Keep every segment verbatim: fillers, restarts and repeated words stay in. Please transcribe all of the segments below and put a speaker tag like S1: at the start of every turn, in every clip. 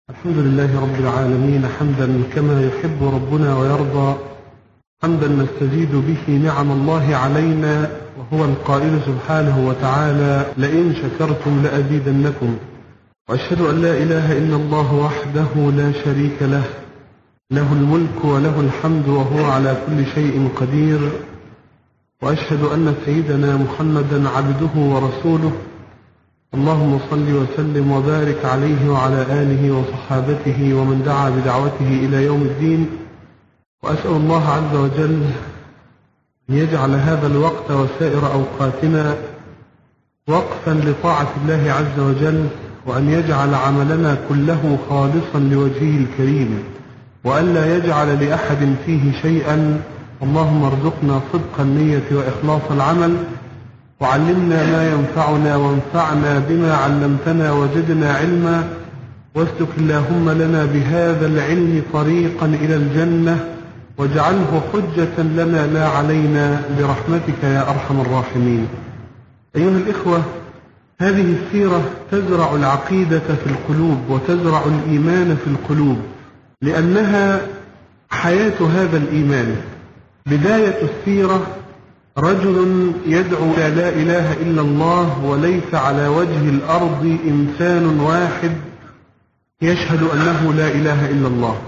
S1: الحمد لله رب العالمين حمدا كما يحب ربنا ويرضى، حمدا نستزيد به نعم الله علينا، وهو القائل سبحانه وتعالى: لئن شكرتم لأزيدنكم. وأشهد أن لا إله إلا الله وحده لا شريك له، له الملك وله الحمد وهو على كل شيء قدير. وأشهد أن سيدنا محمدا عبده ورسوله، اللهم صل وسلم وبارك عليه وعلى آله وصحابته ومن دعا بدعوته إلى يوم الدين. وأسأل الله عز وجل أن يجعل هذا الوقت وسائر أوقاتنا وقفا لطاعة الله عز وجل، وأن يجعل عملنا كله خالصا لوجهه الكريم، وأن لا يجعل لأحد فيه شيئا. اللهم ارزقنا صدق النية وإخلاص العمل، وعلمنا ما ينفعنا وانفعنا بما علمتنا وزدنا علما، واسلك اللهم لنا بهذا العلم طريقا إلى الجنة، واجعله حجة لنا لا علينا برحمتك يا أرحم الراحمين. أيها الإخوة، هذه السيرة تزرع العقيدة في القلوب وتزرع الإيمان في القلوب، لأنها حياة هذا الإيمان. بداية السيرة رجل يدعو إلى لا إله إلا الله، وليس على وجه الأرض إنسان واحد يشهد أنه لا إله إلا الله.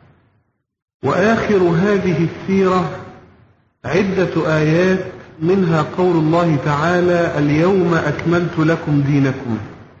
S1: وآخر هذه السيرة عدة آيات، منها قول الله تعالى: اليوم أكملت لكم دينكم،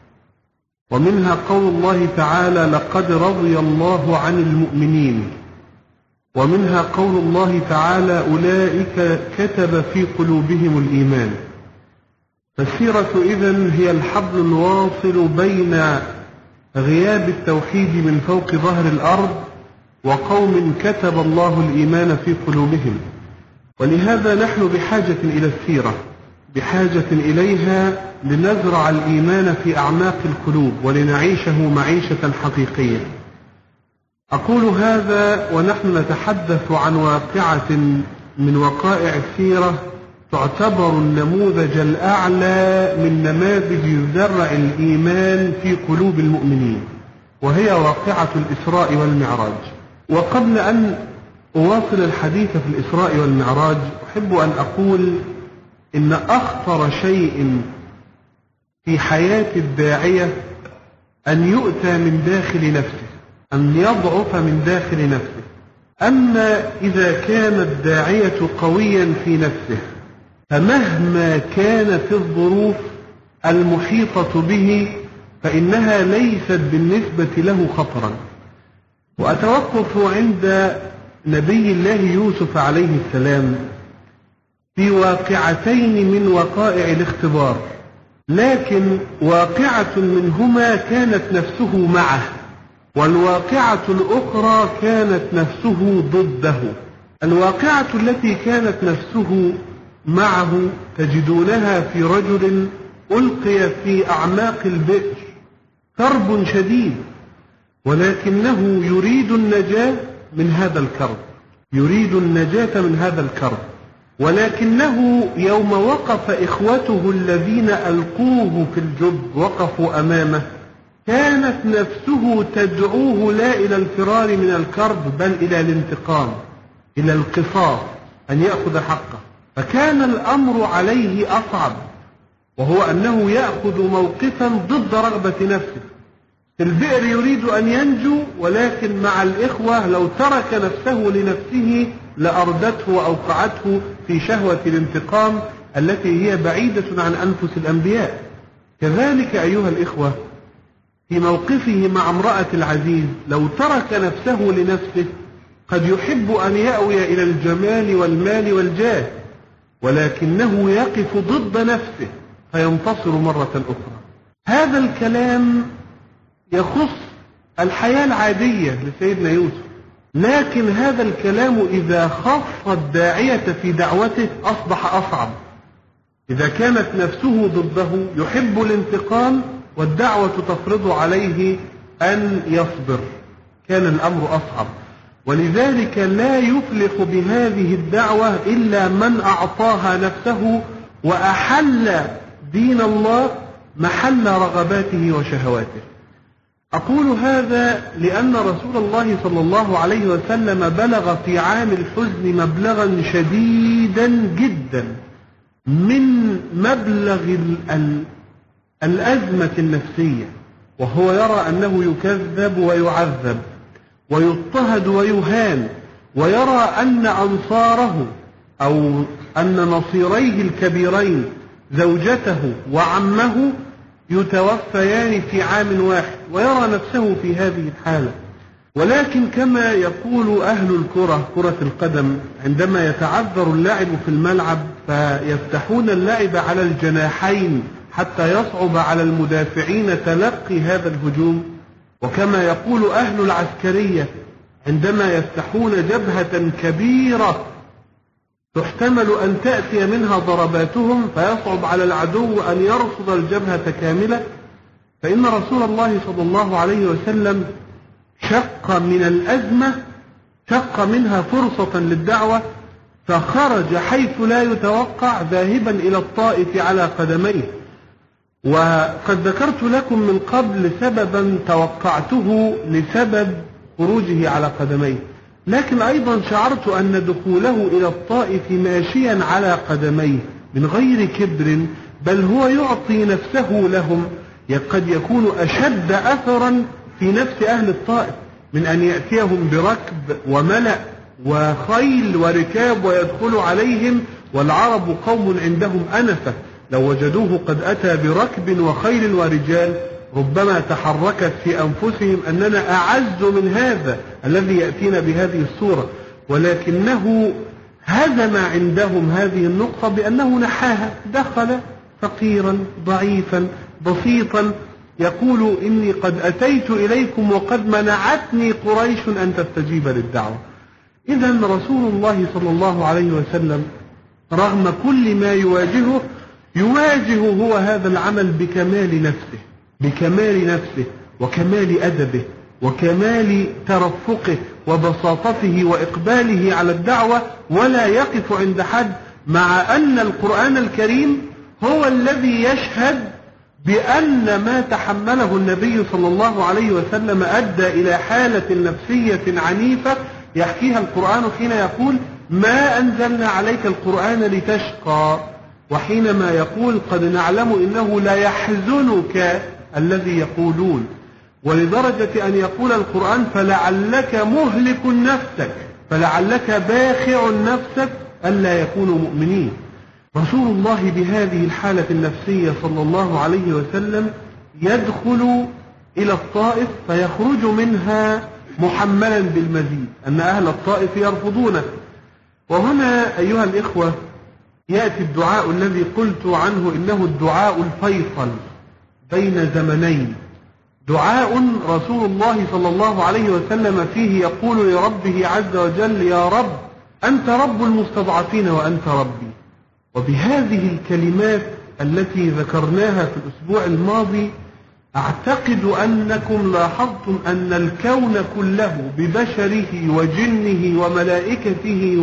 S1: ومنها قول الله تعالى: لقد رضي الله عن المؤمنين، ومنها قول الله تعالى: أولئك كتب في قلوبهم الإيمان. فالسيرة إذن هي الحبل الواصل بين غياب التوحيد من فوق ظهر الأرض وقوم كتب الله الإيمان في قلوبهم. ولهذا نحن بحاجة إلى السيرة، بحاجة إليها لنزرع الإيمان في أعماق القلوب ولنعيشه معيشة حقيقية. أقول هذا ونحن نتحدث عن واقعة من وقائع السيرة تعتبر النموذج الأعلى من نماذج زرع الإيمان في قلوب المؤمنين، وهي واقعة الإسراء والمعراج. وقبل أن أواصل الحديث في الإسراء والمعراج، أحب أن أقول إن أخطر شيء في حياة الداعية أن يؤتى من داخل نفسه، أن يضعف من داخل نفسه. أما إذا كان الداعية قويا في نفسه، فمهما كانت الظروف المحيطة به فإنها ليست بالنسبة له خطرا. وأتوقف عند نبي الله يوسف عليه السلام في واقعتين من وقائع الاختبار، لكن واقعة منهما كانت نفسه معه، والواقعة الأخرى كانت نفسه ضده. الواقعة التي كانت نفسه معه تجدونها في رجل ألقي في أعماق البئر، كرب شديد، ولكنه يريد النجاة من هذا الكرب، يريد النجاة من هذا الكرب. ولكنه يوم وقف إخوته الذين ألقوه في الجب وقفوا أمامه، كانت نفسه تدعوه لا إلى الفرار من الكرب بل إلى الانتقام، إلى القصاص، أن يأخذ حقه. فكان الأمر عليه أصعب، وهو أنه يأخذ موقفا ضد رغبة نفسه. في البئر يريد أن ينجو، ولكن مع الإخوة لو ترك نفسه لنفسه لأردته وأوقعته في شهوة الانتقام التي هي بعيدة عن أنفس الأنبياء. كذلك أيها الإخوة، في موقفه مع امرأة العزيز لو ترك نفسه لنفسه قد يحب أن يأوي إلى الجمال والمال والجاه، ولكنه يقف ضد نفسه فينتصر مرة أخرى. هذا الكلام يخص الحياة العادية لسيدنا يوسف، لكن هذا الكلام إذا خص الداعية في دعوته أصبح أصعب. إذا كانت نفسه ضده يحب الانتقام والدعوة تفرض عليه أن يصبر، كان الأمر أصعب. ولذلك لا يفلح بهذه الدعوة إلا من أعطاها نفسه وأحل دين الله محل رغباته وشهواته. أقول هذا لأن رسول الله صلى الله عليه وسلم بلغ في عام الحزن مبلغا شديدا جدا من مبلغ الأزمة النفسية، وهو يرى أنه يكذب ويعذب ويضطهد ويهان، ويرى أن أنصاره أو أن نصيريه الكبيرين زوجته وعمه يتوفيان في عام واحد، ويرى نفسه في هذه الحالة. ولكن كما يقول أهل الكرة كرة القدم، عندما يتعذر اللاعب في الملعب فيفتحون اللعب على الجناحين حتى يصعب على المدافعين تلقي هذا الهجوم. وكما يقول أهل العسكرية، عندما يفتحون جبهة كبيرة تحتمل أن تأتي منها ضرباتهم فيصعب على العدو أن يرصد الجبهة كاملة، فإن رسول الله صلى الله عليه وسلم شق من الأزمة، شق منها فرصة للدعوة، فخرج حيث لا يتوقع ذاهبا إلى الطائف على قدميه. وقد ذكرت لكم من قبل سببا توقعته لسبب خروجه على قدميه، لكن أيضا شعرت أن دخوله إلى الطائف ماشيا على قدميه من غير كبر، بل هو يعطي نفسه لهم، قد يكون أشد أثرا في نفس أهل الطائف من أن يأتيهم بركب وملأ وخيل وركاب ويدخل عليهم، والعرب قوم عندهم أنفة، لو وجدوه قد أتى بركب وخيل ورجال ربما تحركت في أنفسهم أننا أعز من هذا الذي يأتينا بهذه الصورة، ولكنه هزم عندهم هذه النقطة بأنه نحاها، دخل فقيرا ضعيفا بسيطا يقول إني قد أتيت إليكم وقد منعتني قريش أن تستجيب للدعوة. إذا رسول الله صلى الله عليه وسلم رغم كل ما يواجهه يواجه هو هذا العمل بكمال نفسه، بكمال نفسه وكمال أدبه وكمال ترفقه وبساطته وإقباله على الدعوة، ولا يقف عند حد، مع أن القرآن الكريم هو الذي يشهد بأن ما تحمله النبي صلى الله عليه وسلم أدى إلى حالة نفسية عنيفة يحكيها القرآن حين يقول ما أنزلنا عليك القرآن لتشقى، وحينما يقول قد نعلم إنه لا يحزنك الذي يقولون، ولدرجة أن يقول القرآن فلعلك مهلك نفسك، فلعلك باخع نفسك ألا يكونوا مؤمنين. رسول الله بهذه الحالة النفسية صلى الله عليه وسلم يدخل إلى الطائف فيخرج منها محملا بالمزيد، أن أهل الطائف يرفضونه. وهنا أيها الإخوة يأتي الدعاء الذي قلت عنه إنه الدعاء الفيصل بين زمنين، دعاء رسول الله صلى الله عليه وسلم فيه يقول لربه عز وجل يا رب أنت رب المستضعفين وأنت ربي. وبهذه الكلمات التي ذكرناها في الأسبوع الماضي أعتقد أنكم لاحظتم أن الكون كله ببشره وجنه وملائكته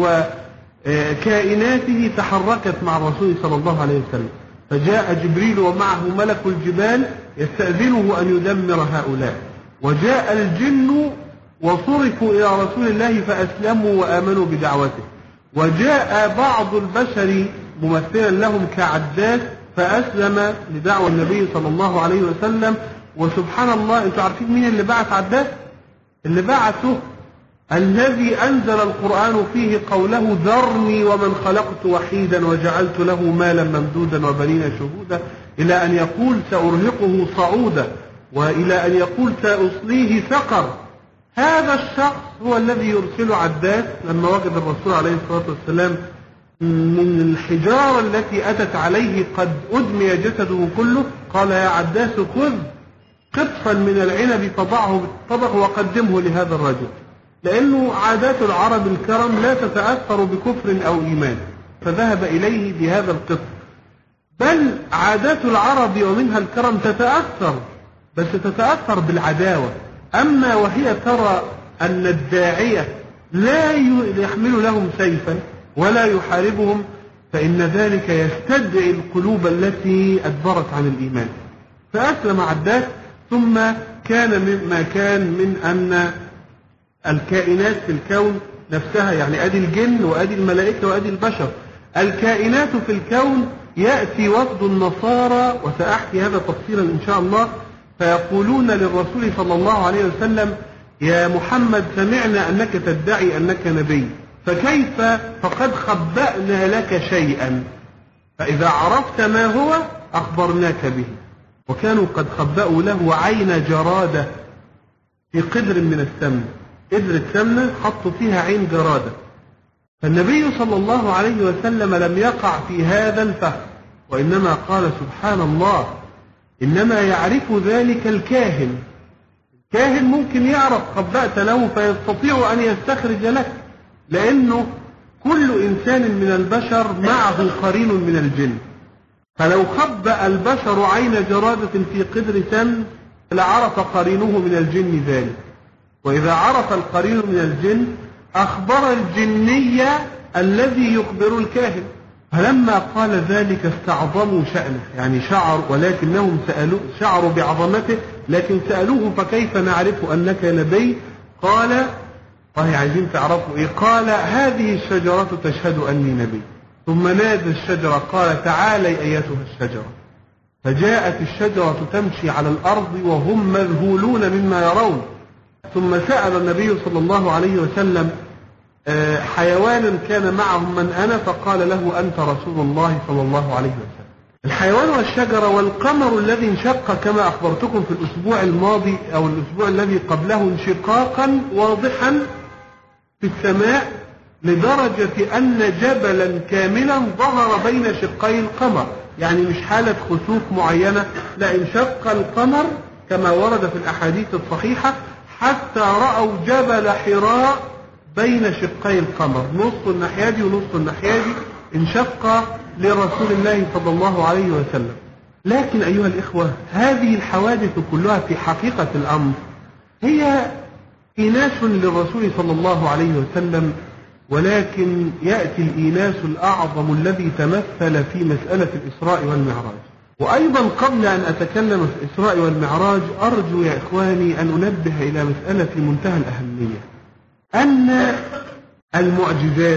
S1: وكائناته تحركت مع الرسول صلى الله عليه وسلم، فجاء جبريل ومعه ملك الجبال يستأذنه أن يدمر هؤلاء، وجاء الجن وصرفوا إلى رسول الله فأسلموا وآمنوا بدعوته، وجاء بعض البشر ممثلا لهم كعداس فأسلم لدعوة النبي صلى الله عليه وسلم. وسبحان الله، انتوا عارفين مين اللي بعث عداس؟ اللي بعثه الذي أنزل القرآن فيه قوله ذرني ومن خلقت وحيدا وجعلت له مالا ممدودا وبنين شهودا، إلى أن يقول سأرهقه صعودا، وإلى أن يقول سأصليه سقر. هذا الشخص هو الذي يرسل عداس لما وجد الرسول عليه الصلاة والسلام من الحجارة التي أتت عليه قد أدمي جسده كله، قال يا عداس خذ قطفا من العنب فضعه بالطبق وقدمه لهذا الرجل، لأنه عادات العرب الكرم لا تتأثر بكفر أو إيمان، فذهب إليه بهذا القطف. بل عادات العرب ومنها الكرم تتأثر، بس تتأثر بالعداوة. أما وهي ترى أن الداعية لا يحمل لهم سيفا ولا يحاربهم، فإن ذلك يستدعي القلوب التي أدبرت عن الإيمان. فأسلم عداس، ثم كان مما كان من أن الكائنات في الكون نفسها، يعني أدي الجن وأدي الملائكة وأدي البشر، الكائنات في الكون يأتي وفد النصارى، وسأحكي هذا تفصيلا إن شاء الله، فيقولون للرسول صلى الله عليه وسلم: يا محمد سمعنا أنك تدعي أنك نبي، فكيف فقد خبأنا لك شيئا، فإذا عرفت ما هو أخبرناك به. وكانوا قد خبأوا له عين جرادة في قدر من السمن، قدر السمنة حطوا فيها عين جرادة. فالنبي صلى الله عليه وسلم لم يقع في هذا الفهم، وإنما قال: سبحان الله، إنما يعرف ذلك الكاهن. الكاهن ممكن يعرف، خبأت له فيستطيع أن يستخرج لك، لأنه كل إنسان من البشر معه قرين من الجن، فلو خبأ البشر عين جرادة في قدر سمن لعرف قرينه من الجن ذلك، وإذا عرف القرين من الجن أخبر الجني الذي يخبر الكاهن. فلما قال ذلك استعظموا شأنه، يعني شعر، ولكنهم سألوا شعروا بعظمته، لكن سألوه: فكيف نعرف أنك نبي؟ قال: طيب عايزين تعرفوا إيه؟ قال: هذه الشجرة تشهد أني نبي. ثم نادى الشجرة قال: تعالي أيتها الشجرة. فجاءت الشجرة تمشي على الأرض وهم مذهولون مما يرون. ثم سأل النبي صلى الله عليه وسلم حيوانا كان معهم: من أنا؟ فقال له: أنت رسول الله صلى الله عليه وسلم. الحيوان والشجرة والقمر الذي انشق كما أخبرتكم في الأسبوع الماضي أو الأسبوع الذي قبله انشقاقا واضحا في السماء، لدرجة أن جبلا كاملا ظهر بين شقي القمر، يعني مش حالة خسوف معينة، لا، انشق القمر كما ورد في الأحاديث الصحيحة حتى رأوا جبل حراء بين شقي القمر، نص الناحية دي ونص الناحية دي، انشق لرسول الله صلى الله عليه وسلم. لكن أيها الإخوة، هذه الحوادث كلها في حقيقة الأمر هي إيناس للرسول صلى الله عليه وسلم، ولكن يأتي الإيناس الأعظم الذي تمثل في مسألة الإسراء والمعراج. وأيضا قبل أن أتكلم في الإسراء والمعراج أرجو يا إخواني أن أنبه إلى مسألة في منتهى الأهمية، أن المعجزات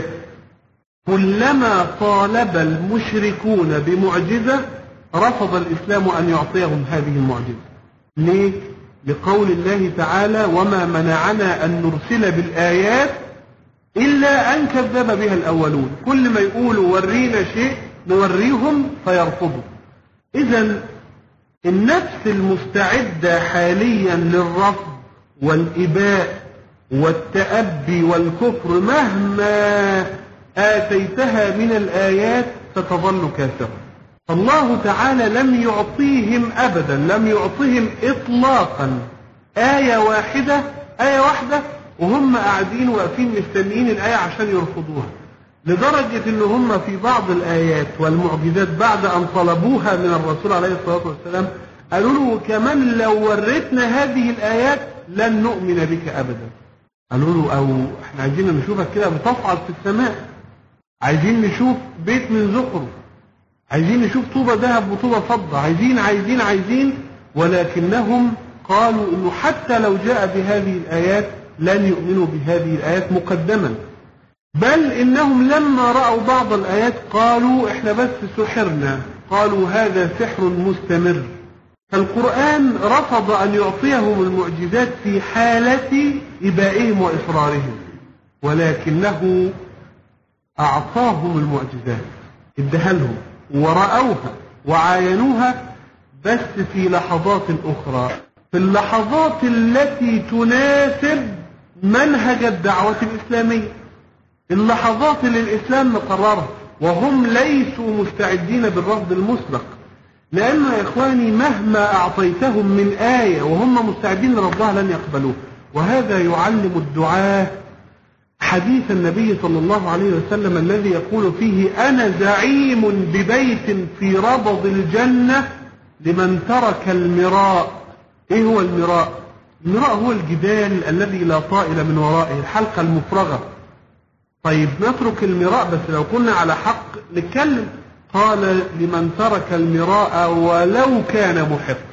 S1: كلما طالب المشركون بمعجزة رفض الإسلام أن يعطيهم هذه المعجزة. ليه؟ لقول الله تعالى: وما منعنا أن نرسل بالآيات إلا أن كذب بها الأولون. كل ما يقولوا ورينا شيء نوريهم فيرفضوا. إذن النفس المستعدة حاليا للرفض والإباء والتأبي والكفر مهما آتيتها من الآيات ستظل كافرة. فالله تعالى لم يعطيهم أبدا، لم يعطيهم إطلاقا آية واحدة آية واحدة وهم قاعدين واقفين مستنيين الآية عشان يرفضوها، لدرجة إن هم في بعض الآيات والمعجزات بعد أن طلبوها من الرسول عليه الصلاة والسلام قالوا له: كمان لو وريتنا هذه الآيات لن نؤمن بك أبدا. قالوا له: أو احنا عايزين نشوفك كده بتصعد في السماء، عايزين نشوف بيت من زخرف، عايزين نشوف طوبة ذهب وطوبة فضة، عايزين عايزين عايزين ولكنهم قالوا إنه حتى لو جاء بهذه الآيات لن يؤمنوا بهذه الآيات مقدما، بل إنهم لما رأوا بعض الآيات قالوا: إحنا بس سحرنا، قالوا هذا سحر مستمر. فالقرآن رفض أن يعطيهم المعجزات في حالة إبائهم وإصرارهم، ولكنه أعطاهم المعجزات، ادها لهم ورأوها وعاينوها، بس في لحظات أخرى، في اللحظات التي تناسب منهج الدعوة الإسلامية، اللحظات اللي الإسلام مقررها، وهم ليسوا مستعدين بالرفض المسبق. لأنه يا إخواني مهما أعطيتهم من آية وهم مستعدين لرفضها لن يقبلوه. وهذا يعلم الدعاة حديث النبي صلى الله عليه وسلم الذي يقول فيه: أنا زعيم ببيت في ربض الجنة لمن ترك المراء. إيه هو المراء؟ المراء هو الجدال الذي لا طائل من ورائه، الحلقة المفرغة. طيب نترك المراء، بس لو كنا على حق نتكلم. قال: لمن ترك المراء ولو كان محقا.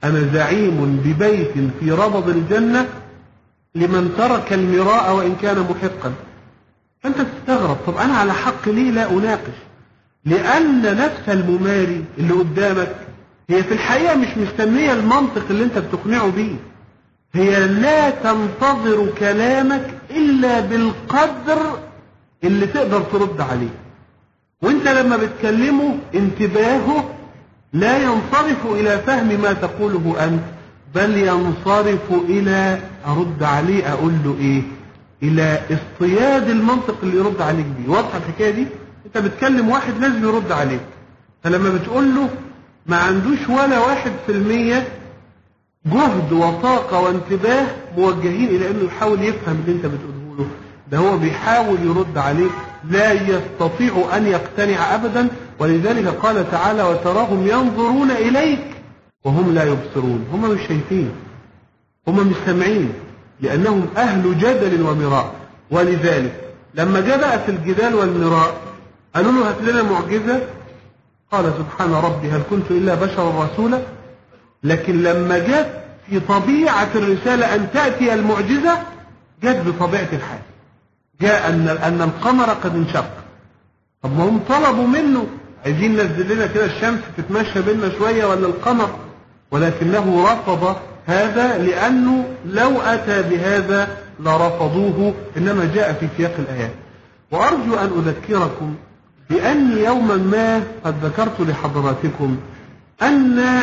S1: أنا زعيم ببيت في ربض الجنة لمن ترك المراء وإن كان محقا. فأنت تستغرب، طب أنا على حق ليه لا أناقش؟ لأن نفس المماري اللي قدامك هي في الحقيقة مش مستنية المنطق اللي أنت بتقنعه بيه، هي لا تنتظر كلامك إلا بالقدر اللي تقدر ترد عليه. وانت لما بتكلمه انتباهه لا ينصرف إلى فهم ما تقوله أنت، بل ينصرف إلى أرد عليه أقول له إيه، إلى اصطياد المنطق اللي يرد عليك بيه. واضحة الحكاية دي؟ انت بتكلم واحد لازم يرد عليك، فلما بتقول له ما عندوش ولا واحد في المية جهد وطاقة وانتباه موجهين إلى أنه يحاول يفهم اللي أنت بتقوله له، ده هو بيحاول يرد عليك، لا يستطيع أن يقتنع أبدا. ولذلك قال تعالى وتراهم ينظرون إليك وهم لا يبصرون. هم مش شايفين، هم مش سامعين، لأنهم أهل جدل ومراء. ولذلك لما جاء بقى في الجدال والمراء قالوا له هات لنا معجزة، قال سبحان ربي هل كنت إلا بشرا رسولا. لكن لما جاءت في طبيعة الرسالة أن تأتي المعجزة جاءت بطبيعة الحال، جاء أن أن القمر قد انشق. طب ما هم طلبوا منه عايزين ننزل لنا كده الشمس تتمشى بينا شوية ولا القمر، ولكنه رفض هذا لأنه لو أتى بهذا لرفضوه، إنما جاء في سياق الآيات. وأرجو أن أذكركم بأني يوما ما قد ذكرت لحضراتكم أن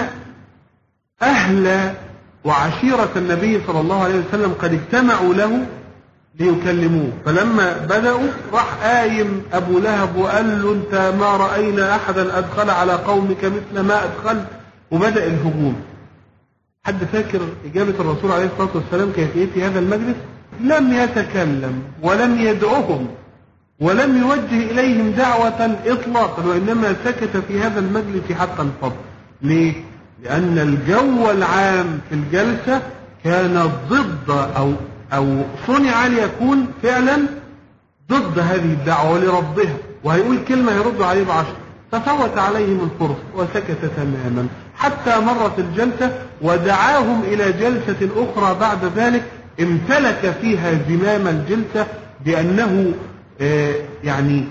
S1: أهل وعشيرة النبي صلى الله عليه وسلم قد اجتمعوا له ليكلموه، فلما بدأوا راح قايم أبو لهب وقال له أنت ما رأينا أحدا أدخل على قومك مثل ما أدخل، وبدأ الهجوم. حد فاكر إجابة الرسول عليه الصلاة والسلام كانت إيه في هذا المجلس؟ لم يتكلم ولم يدعوهم ولم يوجه إليهم دعوة إطلاقا، وإنما سكت في هذا المجلس حتى انفض. ليه؟ لأن الجو العام في الجلسة كان ضد أو أو صنع ليكون فعلا ضد هذه الدعوة ولربها، وهيقول كلمة يرد عليه بعشر، ففوت عليهم الفرصة وسكت تماما حتى مرت الجلسة، ودعاهم إلى جلسة أخرى بعد ذلك امتلك فيها زمام الجلسة بأنه آه يعني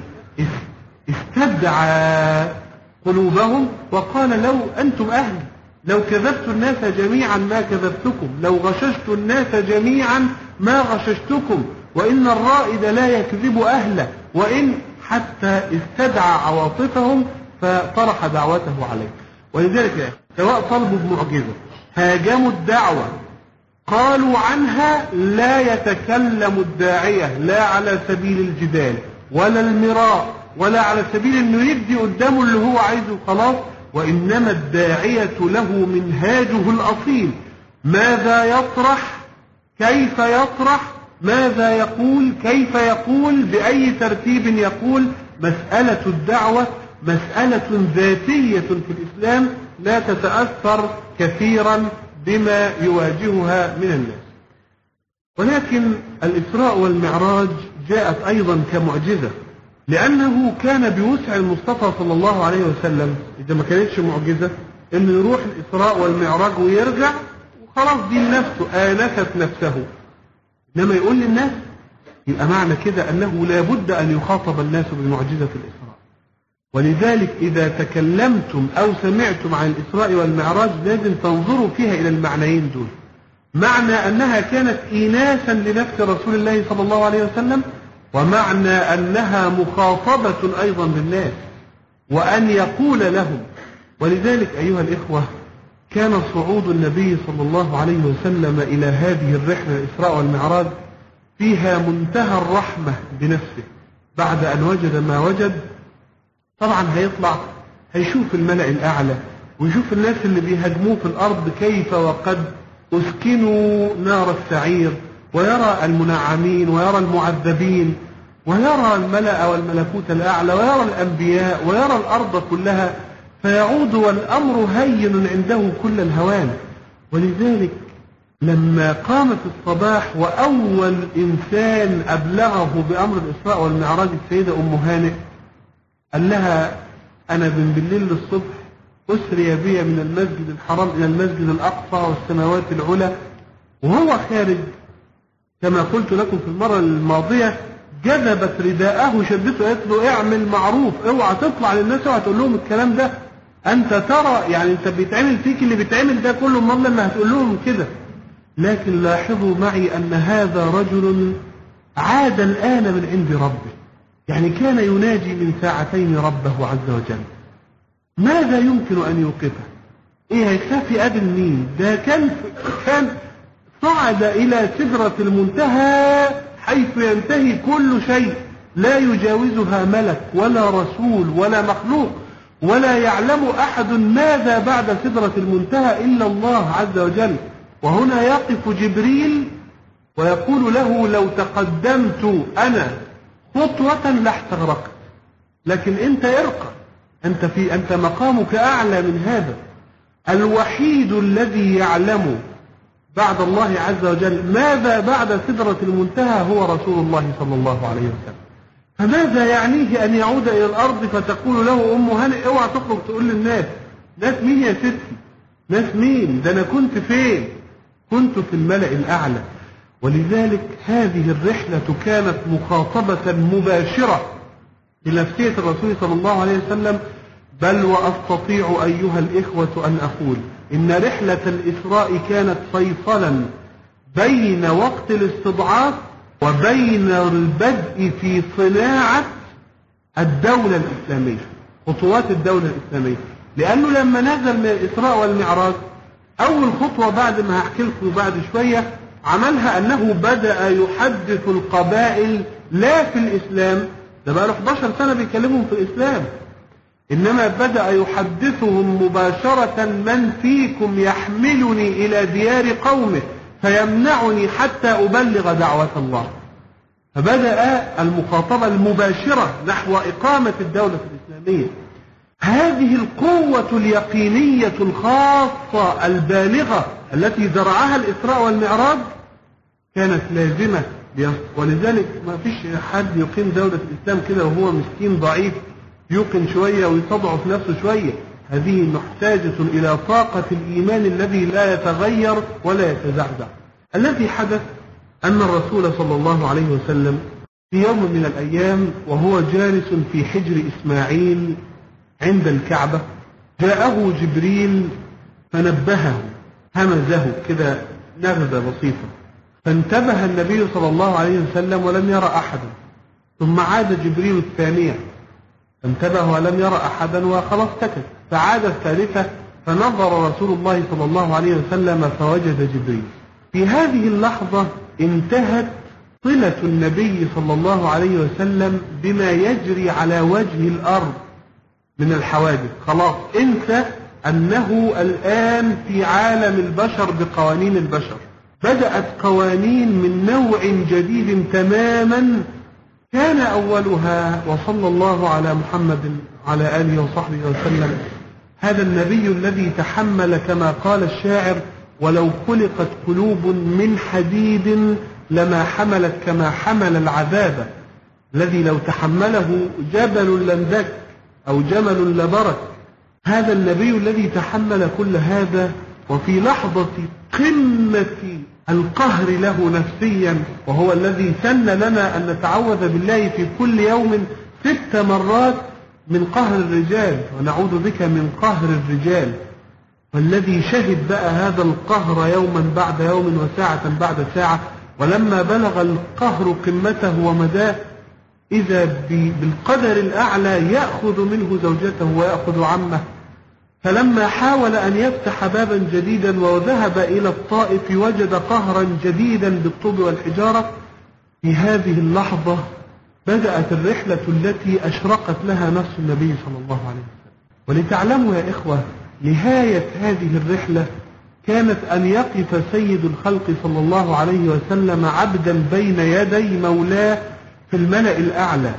S1: استدعى قلوبهم وقال لو أنتم أهل، لو كذبت الناس جميعا ما كذبتكم، لو غششت الناس جميعا ما غششتكم، وإن الرائد لا يكذب أهله، وإن حتى استدعى عواطفهم فطرح دعوته عليه. ولذلك يا أخي سواء طلبوا بمعجزة، هاجموا الدعوة، قالوا عنها لا يتكلم الداعية لا على سبيل الجدال ولا المراء ولا على سبيل انه يدي قدامه اللي هو عايزه خلاص، وإنما الداعية له منهاجه الأصيل، ماذا يطرح، كيف يطرح، ماذا يقول، كيف يقول، بأي ترتيب يقول. مسألة الدعوة مسألة ذاتية في الإسلام لا تتأثر كثيرا بما يواجهها من الناس. ولكن الإسراء والمعراج جاءت أيضا كمعجزة، لأنه كان بوسع المصطفى صلى الله عليه وسلم، إذا ما كانتش معجزة إنه يروح الإسراء والمعراج ويرجع وخلاص دي نفسه آنست نفسه، إنما يقول للناس يبقى معنى كده أنه لا بد أن يخاطب الناس بمعجزة الإسراء. ولذلك إذا تكلمتم أو سمعتم عن الإسراء والمعراج لازم تنظروا فيها إلى المعنيين دول، معنى أنها كانت إيناسا لنفس رسول الله صلى الله عليه وسلم، ومعنى أنها مخاطبة أيضا بالناس وأن يقول لهم. ولذلك أيها الإخوة كان صعود النبي صلى الله عليه وسلم إلى هذه الرحلة الإسراء والمعراج فيها منتهى الرحمة بنفسه. بعد أن وجد ما وجد طبعا هيطلع هيشوف الملأ الأعلى ويشوف الناس اللي بيهاجموه في الأرض كيف وقد أسكنوا نار السعير، ويرى المنعمين ويرى المعذبين ويرى الملأ والملكوت الأعلى ويرى الأنبياء ويرى الأرض كلها، فيعود والأمر هين عنده كل الهوان. ولذلك لما قامت الصباح وأول إنسان أبلغه بأمر الإسراء والمعراج السيدة أم هانئ، قال لها أنا من بالليل للصبح أسري بي من المسجد الحرام إلى المسجد الأقصى والسماوات العلى، وهو خارج كما قلت لكم في المرة الماضية جذبت رداءه شدته قالت له اعمل معروف، اوعى تطلع للناس، اوعى تقول لهم الكلام ده، انت ترى يعني انت بيتعمل فيك اللي بيتعمل ده كله، امال لما هتقول لهم كده. لكن لاحظوا معي ان هذا رجل عاد الان من عند ربه، يعني كان يناجي من ساعتين ربه عز وجل، ماذا يمكن ان يوقفه؟ ايه هيخاف يقابل مين؟ ده كان كان صعد الى سدرة المنتهى حيث ينتهي كل شيء، لا يجاوزها ملك ولا رسول ولا مخلوق، ولا يعلم أحد ماذا بعد سدرة المنتهى إلا الله عز وجل. وهنا يقف جبريل ويقول له لو تقدمت أنا خطوة لاحترقت، لكن أنت ارقى، أنت في أنت مقامك أعلى من هذا. الوحيد الذي يعلم بعد الله عز وجل ماذا بعد سدرة المنتهى هو رسول الله صلى الله عليه وسلم. فماذا يعنيه أن يعود إلى الأرض فتقول له أم هانئ اوعى تخرج تقول للناس، ناس مين يا ستي؟ ناس مين؟ ده أنا كنت فين؟ كنت في الملأ الأعلى. ولذلك هذه الرحلة كانت مخاطبة مباشرة لنفسية الرسول صلى الله عليه وسلم. بل وأستطيع أيها الإخوة أن أقول إن رحلة الإسراء كانت فيصلا بين وقت الاستضعاف وبين البدء في صناعة الدولة الإسلامية، خطوات الدولة الإسلامية. لأنه لما نزل من الإسراء والمعراج أول خطوة بعد ما هحكي لكم بعد شوية عملها أنه بدأ يحدث القبائل لا في الإسلام، ده بقى له إحدى عشرة سنة بيكلمهم في الإسلام، إنما بدأ يحدثهم مباشرة من فيكم يحملني إلى ديار قومه فيمنعني حتى أبلغ دعوة الله. فبدأ المخاطبة المباشرة نحو إقامة الدولة الإسلامية. هذه القوة اليقينية الخاصة البالغة التي زرعها الإسراء والمعراج كانت لازمة، ولذلك ما فيش حد يقيم دولة الإسلام كده وهو مسكين ضعيف يوقن شوية ويتضعف نفسه شوية. هذه محتاجة إلى طاقة الإيمان الذي لا يتغير ولا يتزعزع. الذي حدث أن الرسول صلى الله عليه وسلم في يوم من الأيام وهو جالس في حجر إسماعيل عند الكعبة جاءه جبريل فنبهه، همزه كده نغزة بسيطة، فانتبه النبي صلى الله عليه وسلم ولم يرى أحدا، ثم عاد جبريل الثانية فانتبه ولم يرى أحدا وخلاص سكت، فعاد الثالثة فنظر رسول الله صلى الله عليه وسلم فوجد جبريل. في هذه اللحظة انتهت صلة النبي صلى الله عليه وسلم بما يجري على وجه الأرض من الحوادث، خلاص انسى أنه الآن في عالم البشر بقوانين البشر، بدأت قوانين من نوع جديد تماما كان أولها وصلى الله على محمد على آله وصحبه وسلم هذا النبي الذي تحمل كما قال الشاعر ولو خلقت قلوب من حديد لما حملت كما حمل العذاب، الذي لو تحمله جبل لندك أو جمل لبرك. هذا النبي الذي تحمل كل هذا وفي لحظة قمة القهر له نفسيا، وهو الذي سن لنا أن نتعوذ بالله في كل يوم ست مرات من قهر الرجال ونعوذ بك من قهر الرجال، والذي شهد بقى هذا القهر يوما بعد يوم وساعة بعد ساعة. ولما بلغ القهر قمته ومداه إذا بالقدر الأعلى يأخذ منه زوجته ويأخذ عمه. فلما حاول أن يفتح بابا جديدا وذهب إلى الطائف وجد قهرا جديدا بالطوب والحجارة. في هذه اللحظة بدأت الرحلة التي أشرقت لها نفس النبي صلى الله عليه وسلم. ولتعلموا يا إخوة نهاية هذه الرحلة كانت أن يقف سيد الخلق صلى الله عليه وسلم عبدا بين يدي مولاه في الملأ الأعلى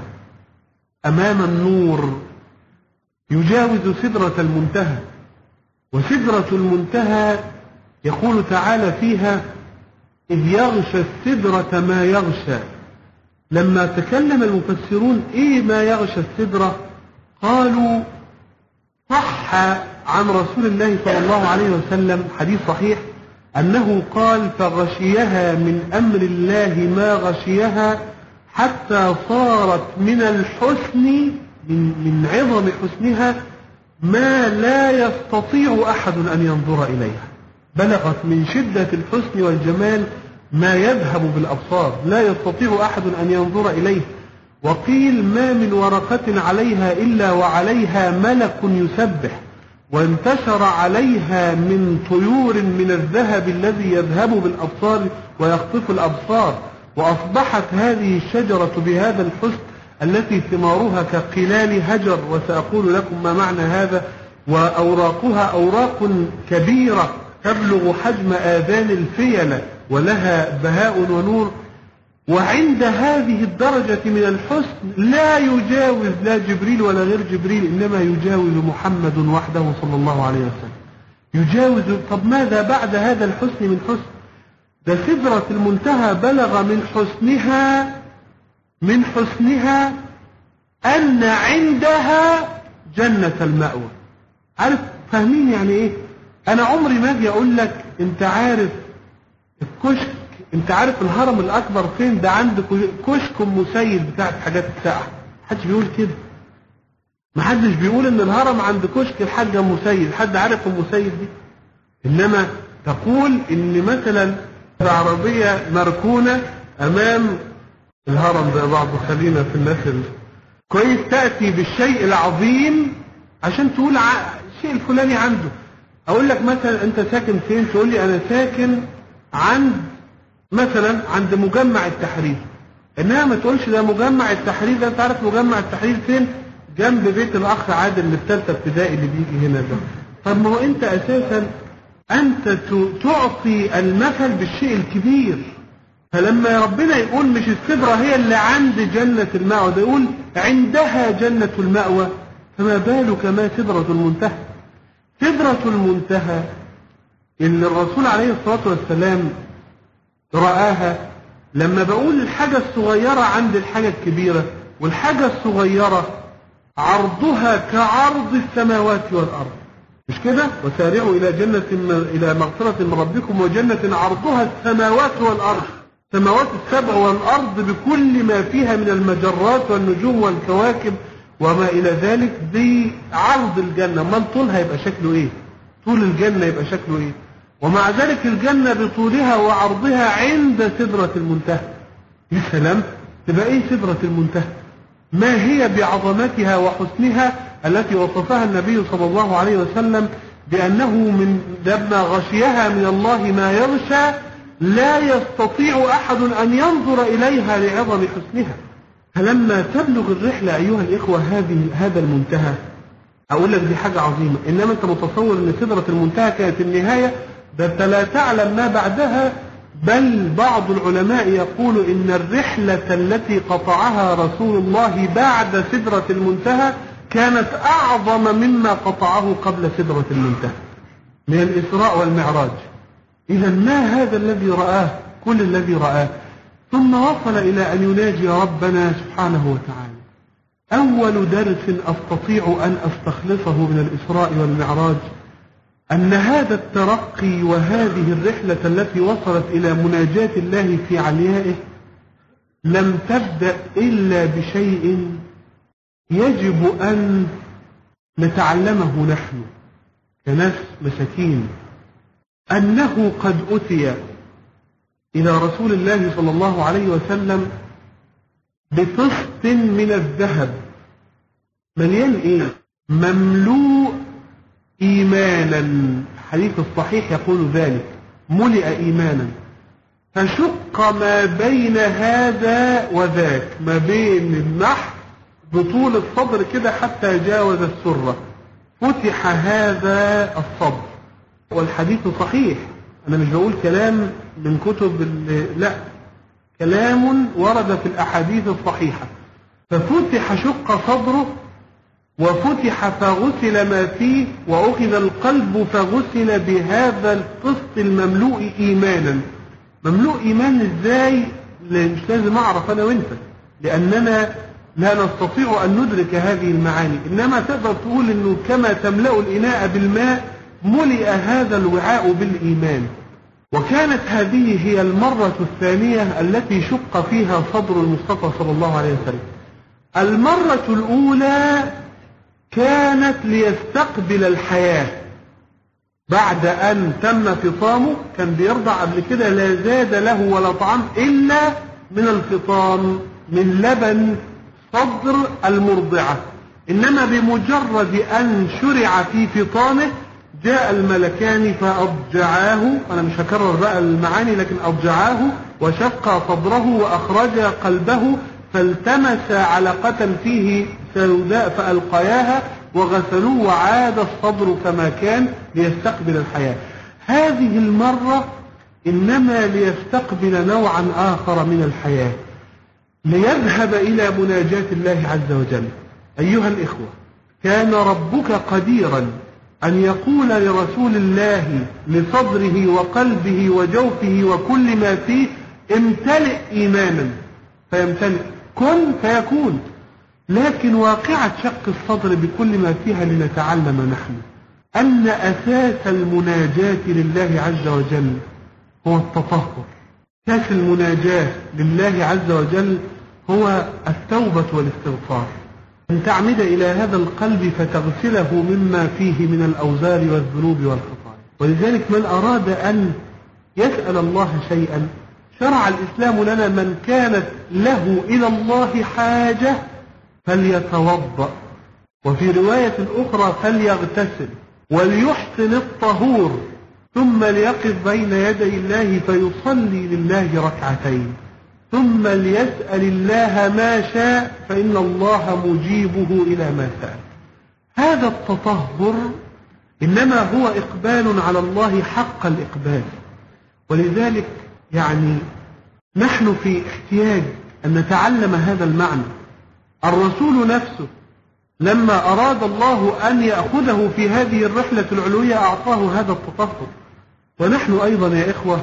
S1: أمام النور يجاوز سدرة المنتهى. وسدرة المنتهى يقول تعالى فيها إذ يغشى السدرة ما يغشى. لما تكلم المفسرون إيه ما يغشى السدرة قالوا صح عن رسول الله صلى الله عليه وسلم حديث صحيح أنه قال: فغشيها من أمر الله ما غشيها حتى صارت من الحسن من, من عظم حسنها ما لا يستطيع أحد أن ينظر إليها. بلغت من شدة الحسن والجمال ما يذهب بالأبصار، لا يستطيع أحد أن ينظر إليه. وقيل: ما من ورقة عليها إلا وعليها ملك يسبح، وانتشر عليها من طيور من الذهب الذي يذهب بالأبصار ويخطف الأبصار. وأصبحت هذه الشجرة بهذا الحسن التي ثمارها كقلال هجر، وسأقول لكم ما معنى هذا. وأوراقها أوراق كبيرة تبلغ حجم آذان الفيلة، ولها بهاء ونور. وعند هذه الدرجة من الحسن لا يجاوز لا جبريل ولا غير جبريل، إنما يجاوز محمد وحده صلى الله عليه وسلم. يجاوز. طب ماذا بعد هذا الحسن من حسن؟ ده سدرة المنتهى بلغ من حسنها من حسنها أن عندها جنة المأوى. عارف فاهمين يعني إيه؟ أنا عمري ما أجي أقول لك أنت عارف الكشك، أنت عارف الهرم الأكبر فين؟ ده عند كشك أم سيد بتاعت حاجات الساعة. محدش بيقول كده. محدش بيقول إن الهرم عند كشك الحاجة أم سيد. حد عارف أم سيد دي؟ إنما تقول إن مثلا العربية مركونة أمام الهرم ده بعض. خلينا في الناس كويس. تأتي بالشيء العظيم عشان تقول الشيء الفلاني عنده. أقول لك مثلا أنت ساكن فين؟ تقول لي أنا ساكن عند مثلا عند مجمع التحرير. إنها ما تقولش ده مجمع التحرير ده. أنت عارف مجمع التحرير فين؟ جنب بيت الأخ عادل اللي في ثالثة ابتدائي اللي بيجي هنا ده. طب ما هو أنت أساسا أنت تعطي المثل بالشيء الكبير. فلما ربنا يقول مش السدرة هي اللي عند جنة المأوى، ده يقول عندها جنة المأوى، فما بالك ما سدرة المنتهى. سدرة المنتهى اللي الرسول عليه الصلاة والسلام رآها. لما بقول الحاجة الصغيرة عند الحاجة الكبيرة، والحاجة الصغيرة عرضها كعرض السماوات والأرض، مش كده؟ وسارعوا إلى جنة إلى مغفرة من ربكم وجنة عرضها السماوات والأرض. السماوات السبع والأرض بكل ما فيها من المجرات والنجوم والكواكب وما إلى ذلك. دي عرض الجنة. ما طولها يبقى شكله إيه؟ طول الجنة يبقى شكله إيه؟ ومع ذلك الجنة بطولها وعرضها عند سدرة المنتهى. يا سلام. تبقى إيه سدرة المنتهى؟ ما هي بعظمتها وحسنها التي وصفها النبي صلى الله عليه وسلم بأنه من لما غشيها من الله ما يغشى لا يستطيع أحد أن ينظر إليها لعظم حسنها. فلما تبلغ الرحلة أيها الإخوة هذه هذا المنتهى، أقول لك دي حاجة عظيمة. إنما أنت متصور أن سدرة المنتهى كانت النهاية، ده أنت لا تعلم ما بعدها. بل بعض العلماء يقول إن الرحلة التي قطعها رسول الله بعد سدرة المنتهى كانت أعظم مما قطعه قبل سدرة المنتهى من الإسراء والمعراج. إذا ما هذا الذي رآه؟ كل الذي رآه. ثم وصل إلى أن يناجي ربنا سبحانه وتعالى. أول درس أستطيع أن أستخلصه من الإسراء والمعراج أن هذا الترقي وهذه الرحلة التي وصلت إلى مناجاة الله في عليائه لم تبدأ إلا بشيء يجب أن نتعلمه نحن كناس مساكين، أنه قد أتي إلى رسول الله صلى الله عليه وسلم بطست من الذهب مليان إيه؟ مملوء إيمانا. الحديث الصحيح يقول ذلك، ملئ إيمانا. فشق ما بين هذا وذاك، ما بين النحر بطول الصدر كده حتى جاوز السرة، فتح هذا الصدر. والحديث صحيح، أنا مش بقول كلام من كتب، لا، كلام ورد في الأحاديث الصحيحة. ففتح شق صدره وفتح فغسل ما فيه، وأخذ القلب فغسل بهذا القسط المملوء إيمانا. مملوء إيمان إزاي؟ مش لازم أعرف أنا وإنت، لأننا لا نستطيع أن ندرك هذه المعاني، إنما تقدر تقول أنه كما تملأ الإناء بالماء ملئ هذا الوعاء بالإيمان. وكانت هذه هي المرة الثانية التي شق فيها صدر المصطفى صلى الله عليه وسلم. المرة الأولى كانت ليستقبل الحياة بعد أن تم فطامه، كان بيرضع قبل كده لا زاد له ولا طعام إلا من الفطام من لبن صدر المرضعة، إنما بمجرد أن شرع في فطامه جاء الملكان فأضجعاه، أنا مش هكرر بقى المعاني لكن أضجعاه وشق صدره وأخرج قلبه فالتمس علقة فيه سوداء فألقياها وغسلوه وعاد الصدر كما كان ليستقبل الحياة. هذه المرة إنما ليستقبل نوعا آخر من الحياة، ليذهب إلى مناجاة الله عز وجل. أيها الإخوة، كان ربك قديرا أن يقول لرسول الله لصدره وقلبه وجوفه وكل ما فيه امتلئ إيمانا فيمتلئ، كن فيكون. لكن واقعة شق الصدر بكل ما فيها لنتعلم نحن أن أساس المناجاة لله عز وجل هو التطهر. أساس المناجاة لله عز وجل هو التوبة والاستغفار، أن تعمد إلى هذا القلب فتغسله مما فيه من الأوزار والذنوب والخطايا. ولذلك من أراد أن يسأل الله شيئا شرع الإسلام لنا من كانت له إلى الله حاجة فليتوضأ، وفي رواية أخرى فليغتسل وليحسن الطهور ثم ليقف بين يدي الله فيصلي لله ركعتين ثم ليسأل الله ما شاء فإن الله مجيبه إلى ما سأل. هذا التطهر إنما هو إقبال على الله حق الإقبال. ولذلك يعني نحن في احتياج أن نتعلم هذا المعنى. الرسول نفسه لما أراد الله أن يأخذه في هذه الرحلة العلوية أعطاه هذا التطهر. ونحن أيضا يا إخوة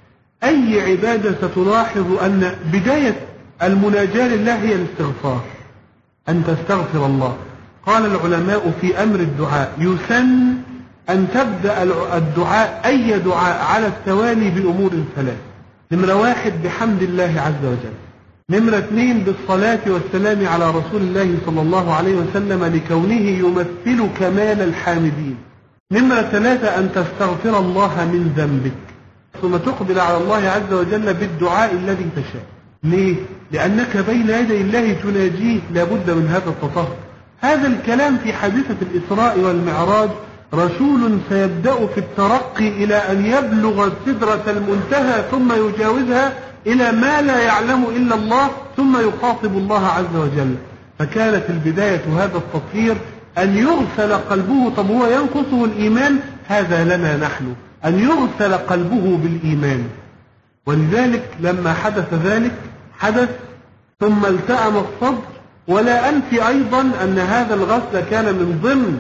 S1: أي عبادة ستلاحظ أن بداية المناجاة لله هي الاستغفار، أن تستغفر الله. قال العلماء في أمر الدعاء يسن أن تبدأ الدعاء أي دعاء على التوالي بأمور ثلاث: نمرة واحد بحمد الله عز وجل، نمرة اثنين بالصلاة والسلام على رسول الله صلى الله عليه وسلم لكونه يمثل كمال الحامدين، نمرة ثلاثة أن تستغفر الله من ذنبك ثم تقبل على الله عز وجل بالدعاء الذي تشاء. ليه؟ لأنك بين يدي الله تناجيه، لابد من هذا التطهر. هذا الكلام في حادثة الإسراء والمعراج، رسول سيبدأ في الترقي إلى أن يبلغ سدرة المنتهى ثم يجاوزها إلى ما لا يعلم إلا الله ثم يخاطب الله عز وجل. فكانت البداية هذا التطهير أن يغسل قلبه. طب هو ينقصه الإيمان؟ هذا لنا نحن أن يغسل قلبه بالإيمان. ولذلك لما حدث ذلك حدث ثم التأم الصدر. ولا أنفي أيضا أن هذا الغسل كان من ضمن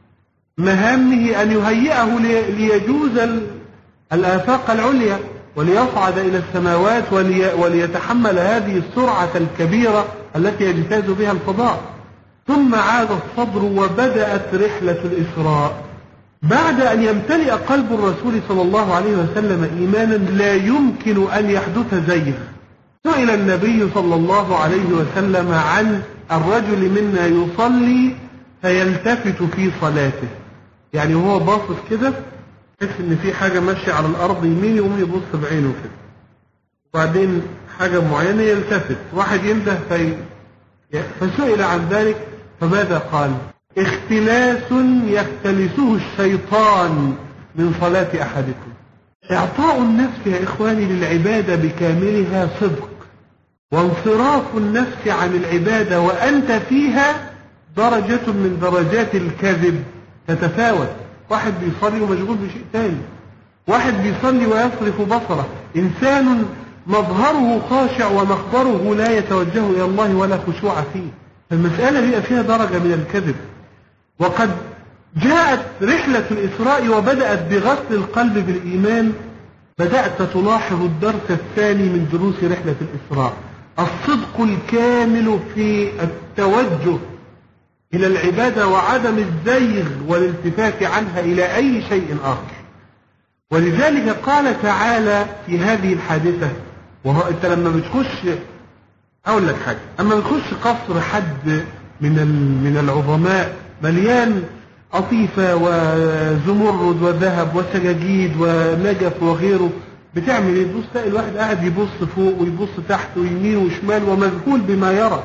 S1: مهامه أن يهيئه ليجوز الآفاق العليا وليصعد إلى السماوات وليتحمل هذه السرعة الكبيرة التي يجتاز بها الفضاء. ثم عاد الصدر وبدأت رحلة الإسراء. بعد أن يمتلئ قلب الرسول صلى الله عليه وسلم إيمانا لا يمكن أن يحدث زيغ. سئل النبي صلى الله عليه وسلم عن الرجل منا يصلي فيلتفت في صلاته، يعني هو باصص كده تحس ان في حاجة ماشية على الأرض يمين يقوم يبص بعينه كده، وبعدين حاجة معينة يلتفت، واحد ينده في فسئل عن ذلك فماذا قال؟ اختلاس يختلسه الشيطان من صلاة أحدكم. إعطاء النفس يا إخواني للعبادة بكاملها صدق، وانصراف النفس عن العبادة وأنت فيها درجة من درجات الكذب تتفاوت. واحد بيصلي ومشغول بشيء ثاني، واحد بيصلي ويصرف بصره، إنسان مظهره خاشع ومخبره لا يتوجه إلى الله ولا خشوع فيه. فالمسألة هي فيها درجة من الكذب. وقد جاءت رحلة الإسراء وبدأت بغسل القلب بالإيمان. بدأت تلاحظ الدرس الثاني من دروس رحلة الإسراء. الصدق الكامل في التوجه إلى العبادة وعدم الزيغ والالتفات عنها إلى أي شيء آخر. ولذلك قال تعالى في هذه الحادثة، وهو أنت لما بتخش أقول لك حاجة، أما بتخش قصر حد من من العظماء مليان قطيفة وزمرد وذهب وسجاجيد ونجف وغيره، بتعمل ايه؟ تبص تلاقي الواحد قاعد يبص فوق ويبص تحت ويمين وشمال ومذهول بما يرى،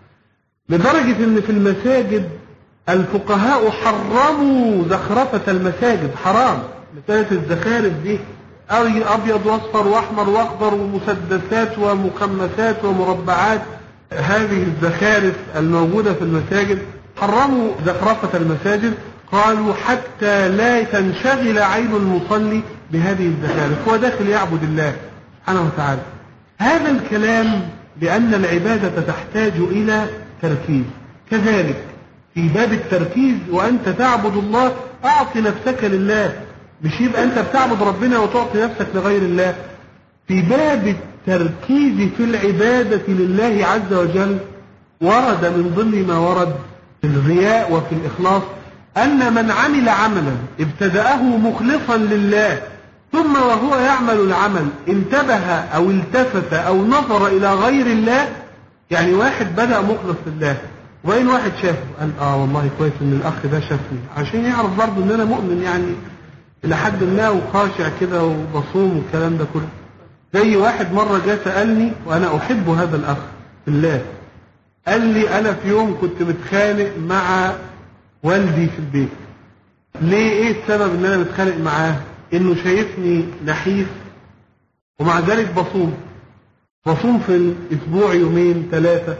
S1: لدرجة ان في المساجد الفقهاء حرموا زخرفة المساجد، حرام مسألة الزخارف دي، ابيض واصفر واحمر واخضر ومسدسات ومخمسات ومربعات، هذه الزخارف الموجودة في المساجد حرموا زخرفة المساجد، قالوا حتى لا تنشغل عين المصلي بهذه الزخارف، هو داخل يعبد الله سبحانه وتعالى. هذا الكلام بأن العبادة تحتاج إلى تركيز، كذلك في باب التركيز وأنت تعبد الله أعط نفسك لله، مش يبقى أنت بتعبد ربنا وتعطي نفسك لغير الله. في باب التركيز في العبادة لله عز وجل ورد من ضمن ما ورد في الرياء وفي الإخلاص أن من عمل عملا ابتدأه مخلصا لله ثم وهو يعمل العمل انتبه أو التفت أو نظر إلى غير الله، يعني واحد بدأ مخلص لله وين واحد شافه قال آه والله كويس إن الأخ ده شافني، عشان يعرف برضه إن أنا مؤمن يعني إلى حد ما وخاشع كده وبصوم والكلام ده كله. زي واحد مرة جاء سألني وأنا أحب هذا الأخ في الله، قال لي أنا في يوم كنت متخانق مع والدي في البيت. ليه؟ ايه السبب ان انا متخانق معاه؟ انه شايفني نحيف ومع ذلك بصوم بصوم في الاسبوع يومين ثلاثة.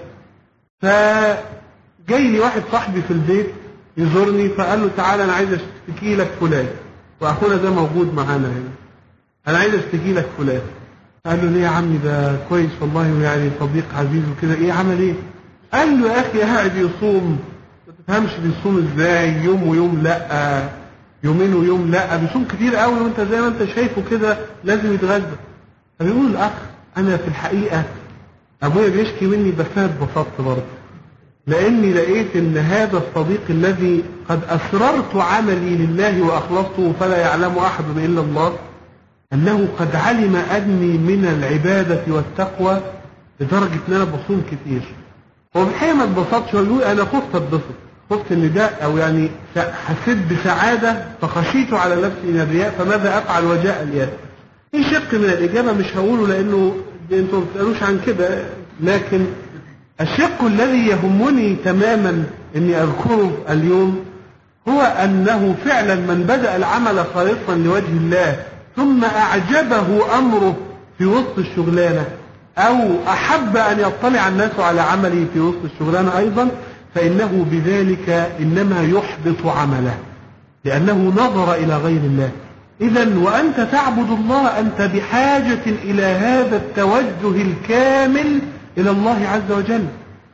S1: فجاي لي واحد صاحبي في البيت يزورني فقال له تعالى انا عايز اشتكي لك فلان، واخونا ده موجود معانا هنا، انا عايز اشتكي لك فلان. قال له ليه يا عمي؟ ده كويس والله ويعني صديق عزيز وكده. ايه عمل ايه؟ قال له يا اخي قاعد يصوم، ما تفهمش بيصوم ازاي، يوم ويوم لا، يومين ويوم لا، بيصوم كتير قوي وانت زي ما انت شايفه كده لازم يتغذى. فبيقول الاخ انا في الحقيقه ابويا بيشكي مني بس انا اتبسطت برضه، لاني لقيت ان هذا الصديق الذي قد اسررت عملي لله واخلصته فلا يعلم احد الا الله، انه قد علم اني من العباده والتقوى لدرجه ان انا بصوم كتير. هو بحقيقة ما اتبسطش، هو يقول انا خفت اتبسط، خفت ان ده او يعني حسيت بسعادة فخشيت على نفسي من الرياء فماذا افعل وجاء الياس. في شق من الاجابة مش هقوله لانه انتم ما بتسالوش عن كده، لكن الشق الذي يهمني تماما اني اذكره اليوم هو انه فعلا من بدأ العمل خالصا لوجه الله ثم اعجبه امره في وسط الشغلانة أو أحب أن يطلع الناس على عمله في وسط الشغلانة أيضا، فإنه بذلك إنما يحبط عمله لأنه نظر إلى غير الله. إذن وأنت تعبد الله أنت بحاجة إلى هذا التوجه الكامل إلى الله عز وجل.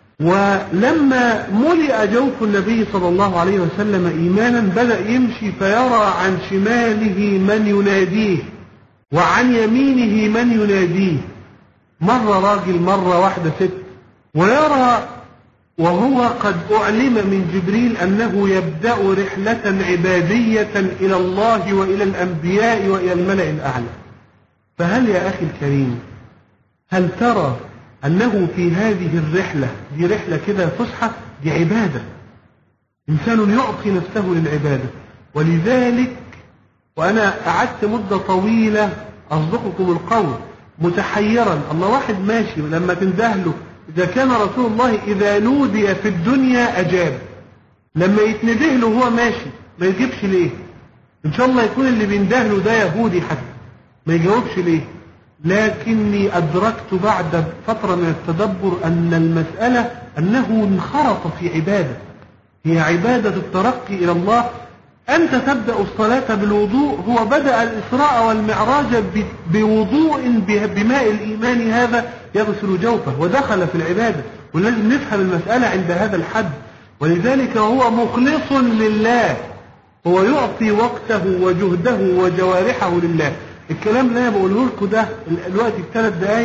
S1: ولما ملئ جوف النبي صلى الله عليه وسلم إيمانا بدأ يمشي فيرى عن شماله من يناديه وعن يمينه من يناديه، مرة راجل مرة واحدة ست، ويرى وهو قد أعلم من جبريل أنه يبدأ رحلة عبادية إلى الله وإلى الأنبياء وإلى الملأ الأعلى. فهل يا أخي الكريم هل ترى أنه في هذه الرحلة دي رحلة كده فسحة، دي عبادة، إنسان يعطي نفسه للعبادة. ولذلك وأنا قعدت مدة طويلة أصدقكم القول متحيرا، الله واحد ماشي لما تندهله، إذا كان رسول الله إذا نودي في الدنيا أجاب، لما يتندهله هو ماشي ما يجيبش ليه؟ إن شاء الله يكون اللي بيندهله ده يهودي حتى ما يجاوبش ليه؟ لكني أدركت بعد فترة من التدبر أن المسألة أنه انخرط في عبادة، هي عبادة الترقي إلى الله. أنت تبدأ الصلاة بالوضوء، هو بدأ الإسراء والمعراج بوضوء بماء الإيمان هذا يغسل جوفه ودخل في العبادة، ولازم نفهم المسألة عند هذا الحد. ولذلك هو مخلص لله، هو يعطي وقته وجهده وجوارحه لله. الكلام اللي أنا بقوله لكم ده الوقت الثلاث دقايق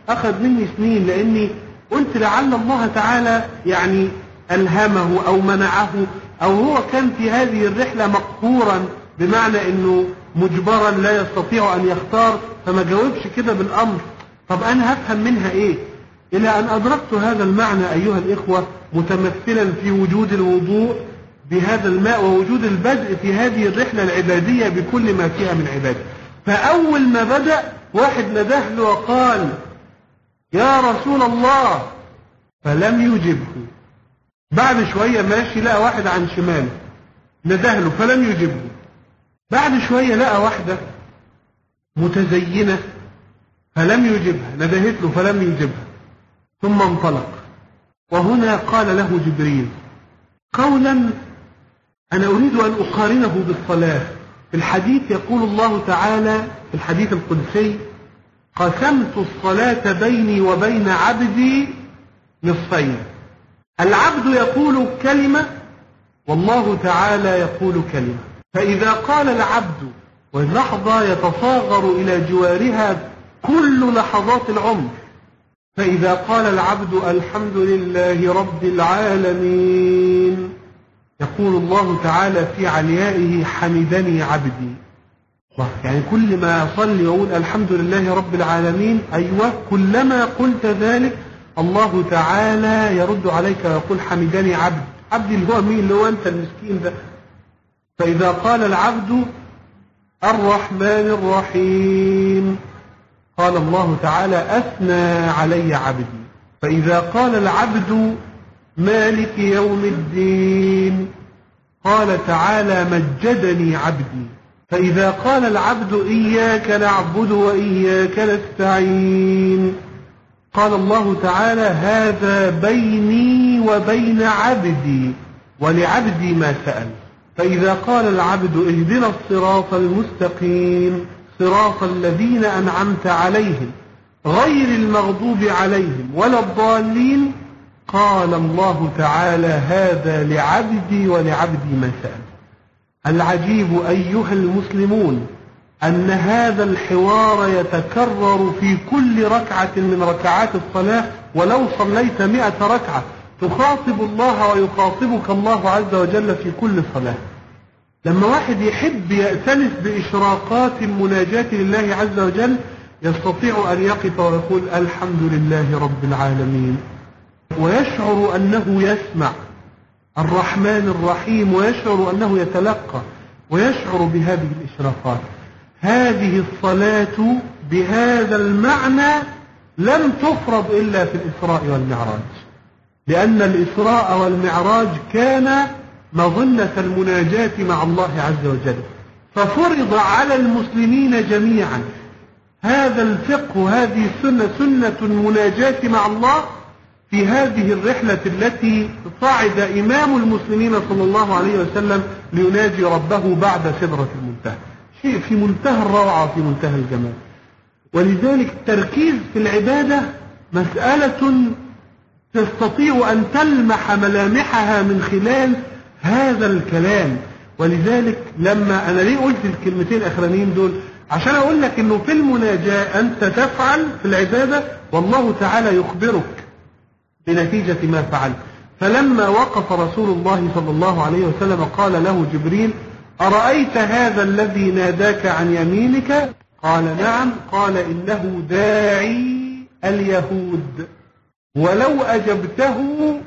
S1: أخذ مني سنين، لأني قلت لعل الله تعالى يعني ألهمه أو منعه، أو هو كان في هذه الرحلة مقهورا بمعنى أنه مجبرا لا يستطيع أن يختار، فما جاوبش كده بالأمر. طب أنا هفهم منها إيه؟ إلى أن أدركت هذا المعنى أيها الإخوة متمثلا في وجود الوضوء بهذا الماء ووجود البدء في هذه الرحلة العبادية بكل ما فيها من عبادة. فأول ما بدأ واحد نده له وقال يا رسول الله، فلم يجبه. بعد شوية ماشي لقى واحد عن شماله نده له فلم يجبه. بعد شوية لقى واحدة متزينة فلم يجبها، ندهت له فلم يجبها، ثم انطلق. وهنا قال له جبريل قولا أنا أريد أن أقارنه بالصلاة. في الحديث يقول الله تعالى في الحديث القدسي قسمت الصلاة بيني وبين عبدي نصفين، العبد يقول كلمة والله تعالى يقول كلمة. فإذا قال العبد واللحظة يتصاغر إلى جوارها كل لحظات العمر، فإذا قال العبد الحمد لله رب العالمين يقول الله تعالى في عليائه حمدني عبدي. يعني كل ما أصلي وأقول الحمد لله رب العالمين، أيوة كلما قلت ذلك الله تعالى يرد عليك ويقول حمدني عبد. عبدي اللي هو مين؟ اللي هو أنت المسكين ده. فإذا قال العبد الرحمن الرحيم قال الله تعالى أثنى علي عبدي. فإذا قال العبد مالك يوم الدين قال تعالى مجدني عبدي. فإذا قال العبد إياك نعبد وإياك نستعين قال الله تعالى هذا بيني وبين عبدي ولعبدي ما سأل. فإذا قال العبد اهدنا الصراط المستقيم صراط الذين أنعمت عليهم غير المغضوب عليهم ولا الضالين قال الله تعالى هذا لعبدي ولعبدي ما سأل. العجيب أيها المسلمون أن هذا الحوار يتكرر في كل ركعة من ركعات الصلاة، ولو صليت مئة ركعة تخاطب الله ويخاطبك الله عز وجل في كل صلاة. لما واحد يحب يأتنس بإشراقات المناجاة لله عز وجل يستطيع أن يقف ويقول الحمد لله رب العالمين، ويشعر أنه يسمع الرحمن الرحيم، ويشعر أنه يتلقى ويشعر بهذه الإشراقات. هذه الصلاة بهذا المعنى لم تفرض إلا في الإسراء والمعراج، لأن الإسراء والمعراج كان مظنة المناجاة مع الله عز وجل، ففرض على المسلمين جميعا هذا الفقه، هذه السنة، سنة المناجاة مع الله في هذه الرحلة التي صعد إمام المسلمين صلى الله عليه وسلم ليناجي ربه بعد سدرة المنتهى. شيء في منتهى الروعة وفي منتهى الجمال. ولذلك التركيز في العبادة مسألة تستطيع أن تلمح ملامحها من خلال هذا الكلام. ولذلك لما أنا ليه قلت الكلمتين الأخرانيين دول؟ عشان أقول لك إنه في المناجاة أنت تفعل في العبادة والله تعالى يخبرك بنتيجة ما فعلت. فلما وقف رسول الله صلى الله عليه وسلم قال له جبريل أرأيت هذا الذي ناداك عن يمينك؟ قال نعم. قال إنه داعي اليهود، ولو أجبته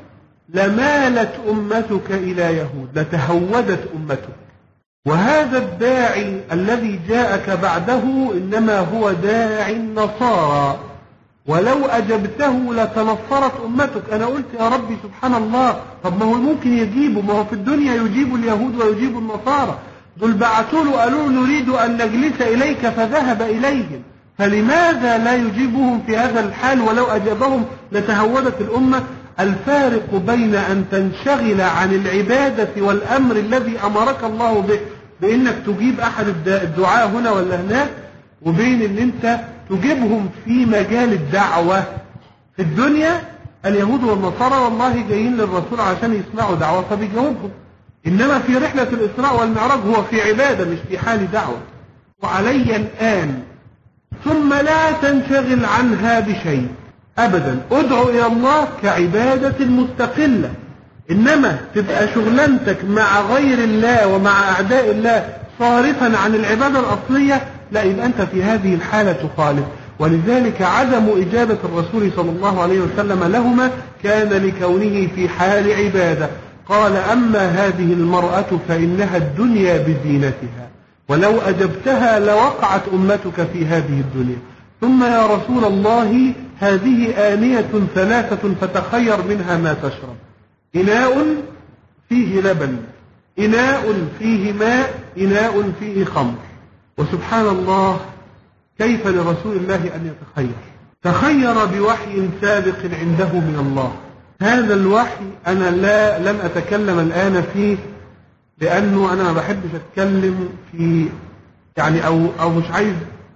S1: لمالت أمتك إلى يهود، لتهودت أمتك. وهذا الداعي الذي جاءك بعده إنما هو داعي النصارى، ولو أجبته لتنصرت أمتك. أنا قلت يا ربي سبحان الله، طب ما هو ممكن يجيبه، ما هو في الدنيا يجيب اليهود ويجيب النصارى. دول بعثوا له قالوا نريد أن نجلس إليك فذهب إليهم، فلماذا لا يجيبهم في هذا الحال؟ ولو أجابهم لتهودت الأمة. الفارق بين أن تنشغل عن العبادة والأمر الذي أمرك الله به بأنك تجيب أحد الدعاء هنا ولا هناك، وبين أن أنت تجيبهم في مجال الدعوة. في الدنيا اليهود والنصارى والله جايين للرسول عشان يسمعوا دعوة فبيجاوبهم، إنما في رحلة الإسراء والمعراج هو في عبادة مش في حال دعوة. وعلي الآن ثم لا تنشغل عنها بشيء أبدا. ادعو إلى الله كعبادة مستقلة، إنما تبقى شغلانتك مع غير الله ومع أعداء الله صارفا عن العبادة الأصلية، لا، يبقى أنت في هذه الحالة تخالف. ولذلك عدم إجابة الرسول صلى الله عليه وسلم لهما كان لكونه في حال عبادة. قال: أما هذه المرأة فإنها الدنيا بزينتها، ولو أجبتها لوقعت أمتك في هذه الدنيا. ثم يا رسول الله هذه آنية ثلاثة فتخير منها ما تشرب: إناء فيه لبن، إناء فيه ماء، إناء فيه خمر. وسبحان الله، كيف لرسول الله أن يتخير؟ تخير بوحي سابق عنده من الله. هذا الوحي أنا لا لم أتكلم الآن فيه، لأنه أنا ما بحبش أتكلم في يعني أو أو مش عايز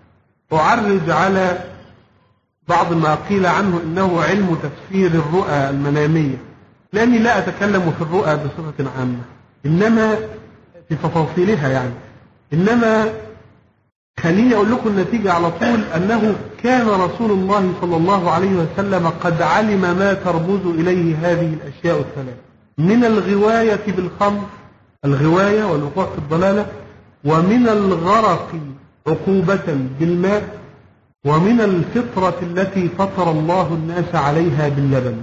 S1: أعرج على بعض ما قيل عنه إنه علم تفسير الرؤى المنامية، لأني لا أتكلم في الرؤى بصفة عامة، إنما في تفاصيلها يعني. إنما خليني أقول لكم النتيجة على طول، أنه كان رسول الله صلى الله عليه وسلم قد علم ما ترمز إليه هذه الأشياء الثلاث: من الغواية بالخمر، الغواية والوقوع في الضلالة، ومن الغرق عقوبة بالماء، ومن الفطرة التي فطر الله الناس عليها باللبن.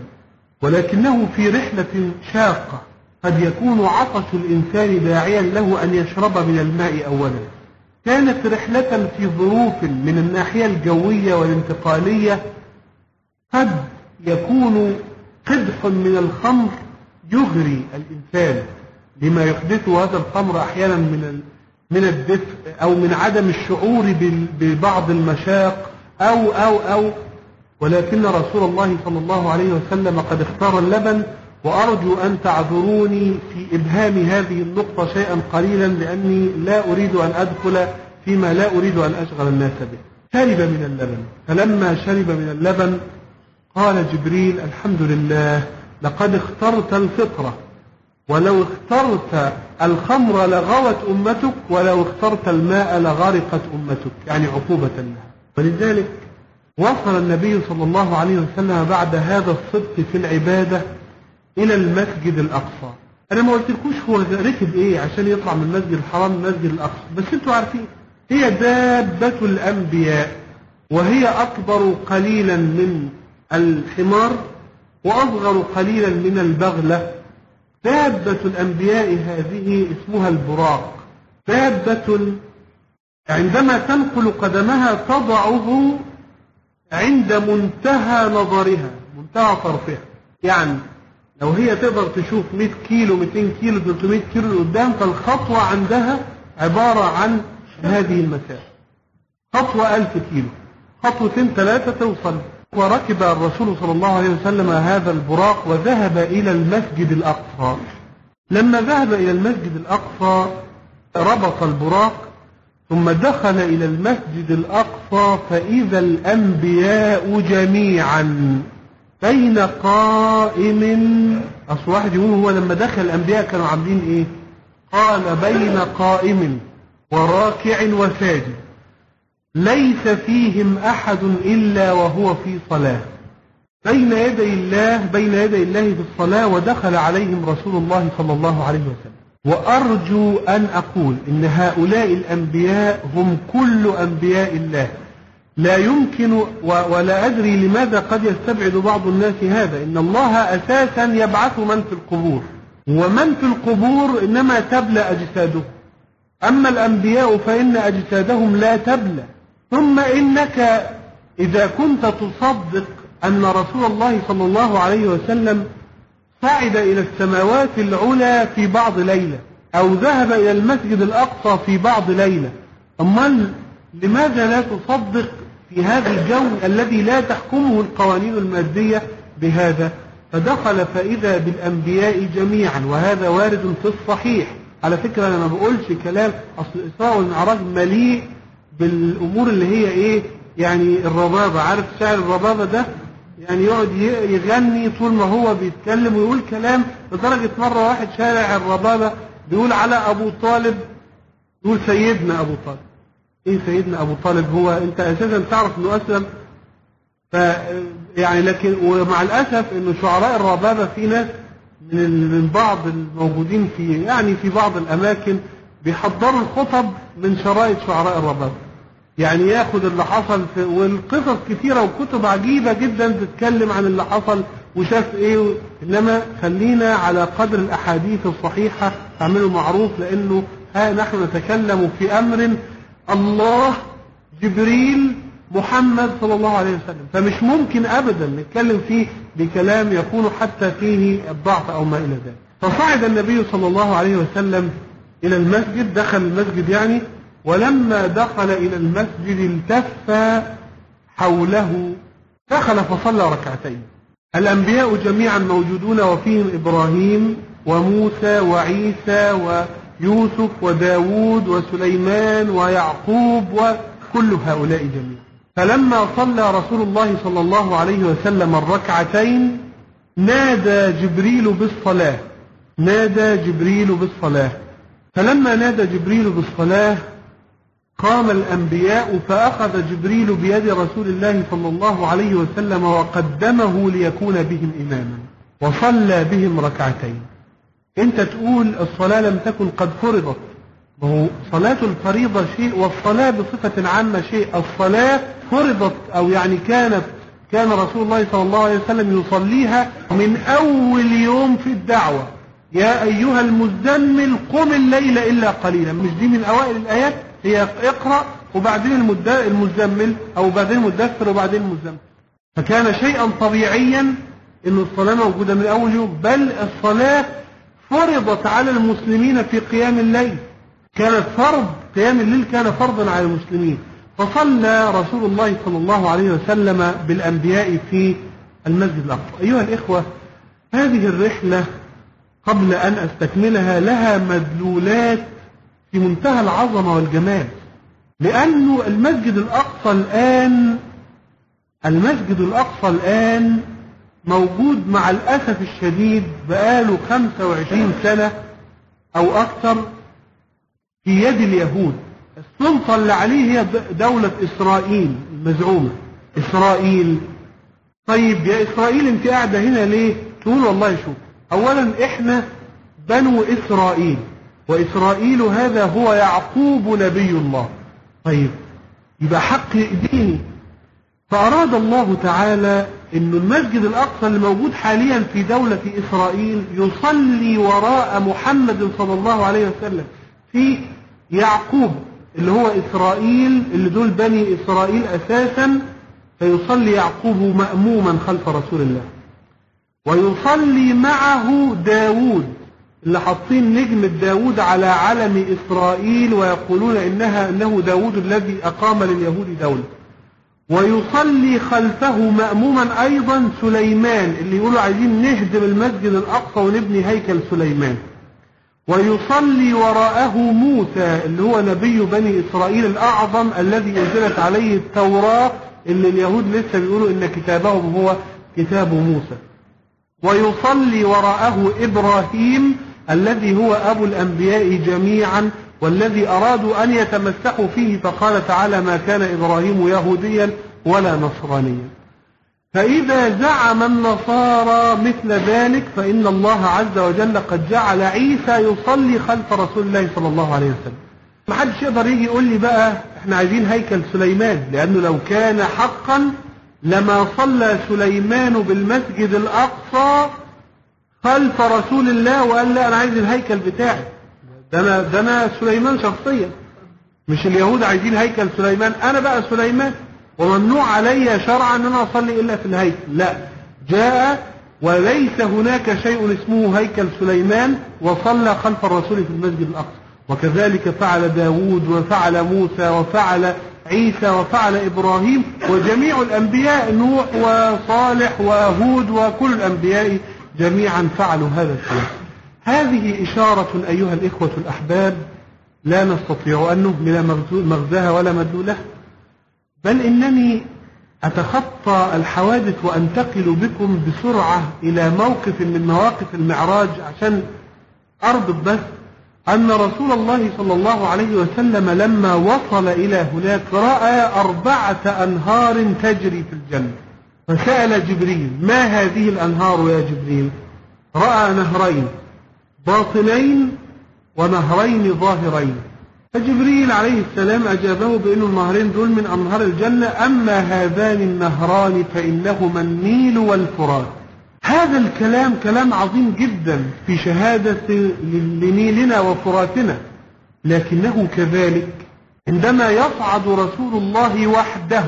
S1: ولكنه في رحلة شاقة قد يكون عطش الإنسان داعيا له أن يشرب من الماء أولا. كانت رحلة في ظروف من الناحية الجوية والانتقالية قد يكون قدح من الخمر يغري الإنسان لما يحدثه هذا الخمر أحيانا من من الدفء أو من عدم الشعور ببعض المشاق أو أو أو ولكن رسول الله صلى الله عليه وسلم قد اختار اللبن. وأرجو أن تعذروني في إبهام هذه النقطة شيئا قليلا، لأني لا أريد أن أدخل فيما لا أريد أن أشغل الناس به. شرب من اللبن، فلما شرب من اللبن قال جبريل: الحمد لله، لقد اخترت الفطرة، ولو اخترت الخمر لغوت أمتك، ولو اخترت الماء لغرقت أمتك، يعني عقوبة لها. ولذلك وصل النبي صلى الله عليه وسلم بعد هذا الصدق في العبادة إلى المسجد الأقصى. أنا ما قلتلكوش هو ركب إيه عشان يطلع من المسجد الحرام المسجد الأقصى، بس أنتوا عارفين هي دابة الأنبياء، وهي أكبر قليلا من الحمار وأصغر قليلا من البغلة. دابة الأنبياء هذه اسمها البراق. دابة عندما تنقل قدمها تضعه عند منتهى نظرها، منتهى طرفها. يعني لو هي تقدر تشوف مئة كيلو، مئتين كيلو، ثلاثمئة كيلو لقدام، فالخطوة عندها عبارة عن هذه المسافة. خطوة ألف كيلو، خطوتين ثلاثة توصل. وركب الرسول صلى الله عليه وسلم هذا البراق وذهب إلى المسجد الأقصى. لما ذهب إلى المسجد الأقصى ربط البراق، ثم دخل إلى المسجد الأقصى فإذا الأنبياء جميعا بين قائم. أصل واحد يقول هو لما دخل الأنبياء كانوا عاملين إيه؟ قال: بين قائم وراكع وساجد، ليس فيهم أحد إلا وهو في صلاة، بين يدي الله بين يدي الله في الصلاة. ودخل عليهم رسول الله صلى الله عليه وسلم. وأرجو أن أقول إن هؤلاء الأنبياء هم كل أنبياء الله. لا يمكن ولا أدري لماذا قد يستبعد بعض الناس هذا، إن الله أساسا يبعث من في القبور، ومن في القبور إنما تبلى أجسادهم، أما الأنبياء فإن أجسادهم لا تبلى. ثم إنك إذا كنت تصدق أن رسول الله صلى الله عليه وسلم صعد إلى السماوات العلى في بعض ليلة، أو ذهب إلى المسجد الأقصى في بعض ليلة، أما لماذا لا تصدق في هذا الجو الذي لا تحكمه القوانين المادية بهذا؟ فدخل فإذا بالأنبياء جميعا، وهذا وارد في الصحيح. على فكرة أنا ما بقولش كلام، أصل الإسراء والمعراج مليء بالأمور اللي هي إيه، يعني الربابة. عارف شاعر الربابة ده؟ يعني يقعد يغني طول ما هو بيتكلم ويقول كلام، لدرجة مرة واحد شارع الربابة بيقول على أبو طالب، يقول سيدنا أبو طالب. ايه سيدنا ابو طالب هو انت اساسا تعرف انه اسلم؟ ف يعني لكن ومع الاسف انه شعراء الربابه في ناس من من بعض الموجودين في يعني في بعض الاماكن بيحضروا الخطب من شرائط شعراء الربابه، يعني ياخد اللي حصل في والقصص كثيره وكتب عجيبه جدا تتكلم عن اللي حصل وشاف ايه، انما خلينا على قدر الاحاديث الصحيحه، اعملوا معروف، لانه ها نحن نتكلم في امر الله جبريل محمد صلى الله عليه وسلم، فمش ممكن ابدا نتكلم فيه بكلام يكون حتى فيه الضعف او ما الى ذلك. فصعد النبي صلى الله عليه وسلم الى المسجد، دخل المسجد يعني، ولما دخل الى المسجد التف حوله، دخل فصلى ركعتين. الانبياء جميعا موجودون وفيهم ابراهيم وموسى وعيسى ويوسف وداود وسليمان ويعقوب وكل هؤلاء جميعا. فلما صلى رسول الله صلى الله عليه وسلم الركعتين نادى جبريل بالصلاة، نادى جبريل بالصلاة. فلما نادى جبريل بالصلاة قام الأنبياء، فأخذ جبريل بيد رسول الله صلى الله عليه وسلم وقدمه ليكون بهم إماما، وصلى بهم ركعتين. انت تقول الصلاة لم تكن قد فرضت، وهو صلاة الفريضة شيء والصلاة بصفة عامة شيء. الصلاة فرضت أو يعني كانت كان رسول الله صلى الله عليه وسلم يصليها من أول يوم في الدعوة، يا أيها المزمل قم الليل إلا قليلا، مش دي من أوائل الآيات؟ هي اقرأ وبعدين المزمل أو بعدين المدثر وبعدين المزمل. فكان شيئا طبيعيا إن الصلاة موجودة من أول يوم، بل الصلاة فرضت على المسلمين في قيام الليل، كانت فرض، قيام الليل كان فرضا على المسلمين. فصلى رسول الله صلى الله عليه وسلم بالأنبياء في المسجد الأقصى. أيها الإخوة، هذه الرحلة قبل أن أستكملها لها مدلولات في منتهى العظمة والجمال، لأنه المسجد الأقصى الآن المسجد الأقصى الآن موجود مع الأسف الشديد بقاله خمسة وعشرين سنة أو أكثر في يد اليهود. السلطة اللي عليه هي دولة إسرائيل المزعومة. إسرائيل، طيب يا إسرائيل أنت قاعدة هنا ليه؟ تقول والله شوف، أولا إحنا بنو إسرائيل، وإسرائيل هذا هو يعقوب نبي الله. طيب يبقى حق ديني. فأراد الله تعالى أن المسجد الأقصى اللي موجود حاليا في دولة إسرائيل يصلي وراء محمد صلى الله عليه وسلم في يعقوب اللي هو إسرائيل، اللي دول بني إسرائيل أساسا، فيصلي يعقوب مأموما خلف رسول الله، ويصلي معه داود اللي حاطين نجم داود على علم إسرائيل ويقولون إنها إنه داود الذي أقام لليهود دولة، ويصلي خلفه مأموما أيضا سليمان اللي يقولوا عايزين نهدم المسجد الأقصى ونبني هيكل سليمان، ويصلي وراءه موسى اللي هو نبي بني إسرائيل الأعظم الذي أنزلت عليه التوراة اللي اليهود لسه بيقولوا إن كتابهم هو كتاب موسى، ويصلي وراءه إبراهيم الذي هو أبو الأنبياء جميعا والذي أرادوا أن يتمسحوا فيه، فقال تعالى ما كان إبراهيم يهوديا ولا نصرانيا. فإذا زعم النصارى مثل ذلك فإن الله عز وجل قد جعل عيسى يصلي خلف رسول الله صلى الله عليه وسلم. ما حدش يقدر يجي يقول لي بقى احنا عايزين هيكل سليمان، لأنه لو كان حقا لما صلى سليمان بالمسجد الأقصى خلف رسول الله وقال لا أنا عايز الهيكل بتاعي، ده أنا, ده أنا سليمان شخصيا، مش اليهود عايزين هيكل سليمان، أنا بقى سليمان وممنوع علي شرعا أن أنا أصلي إلا في الهيكل. لا، جاء وليس هناك شيء اسمه هيكل سليمان وصلى خلف الرسول في المسجد الأقصى. وكذلك فعل داود وفعل موسى وفعل عيسى وفعل إبراهيم وجميع الأنبياء، نوح وصالح وهود وكل الأنبياء جميعا فعلوا هذا الشيء. هذه إشارة أيها الإخوة الأحباب لا نستطيع أن نهمل مغزاها ولا مدلولها، بل إنني أتخطى الحوادث وأنتقل بكم بسرعة إلى موقف من مواقف المعراج عشان أربط بس أن رسول الله صلى الله عليه وسلم لما وصل إلى هناك رأى أربعة أنهار تجري في الجنة، فسأل جبريل: ما هذه الأنهار يا جبريل؟ رأى نهرين باطنين ونهرين ظاهرين. فجبريل عليه السلام أجابه بأن النهرين دول من أنهار الجنة، أما هذان النهران فإنهما النيل والفرات. هذا الكلام كلام عظيم جدا في شهادة لنيلنا وفراتنا، لكنه كذلك عندما يصعد رسول الله وحده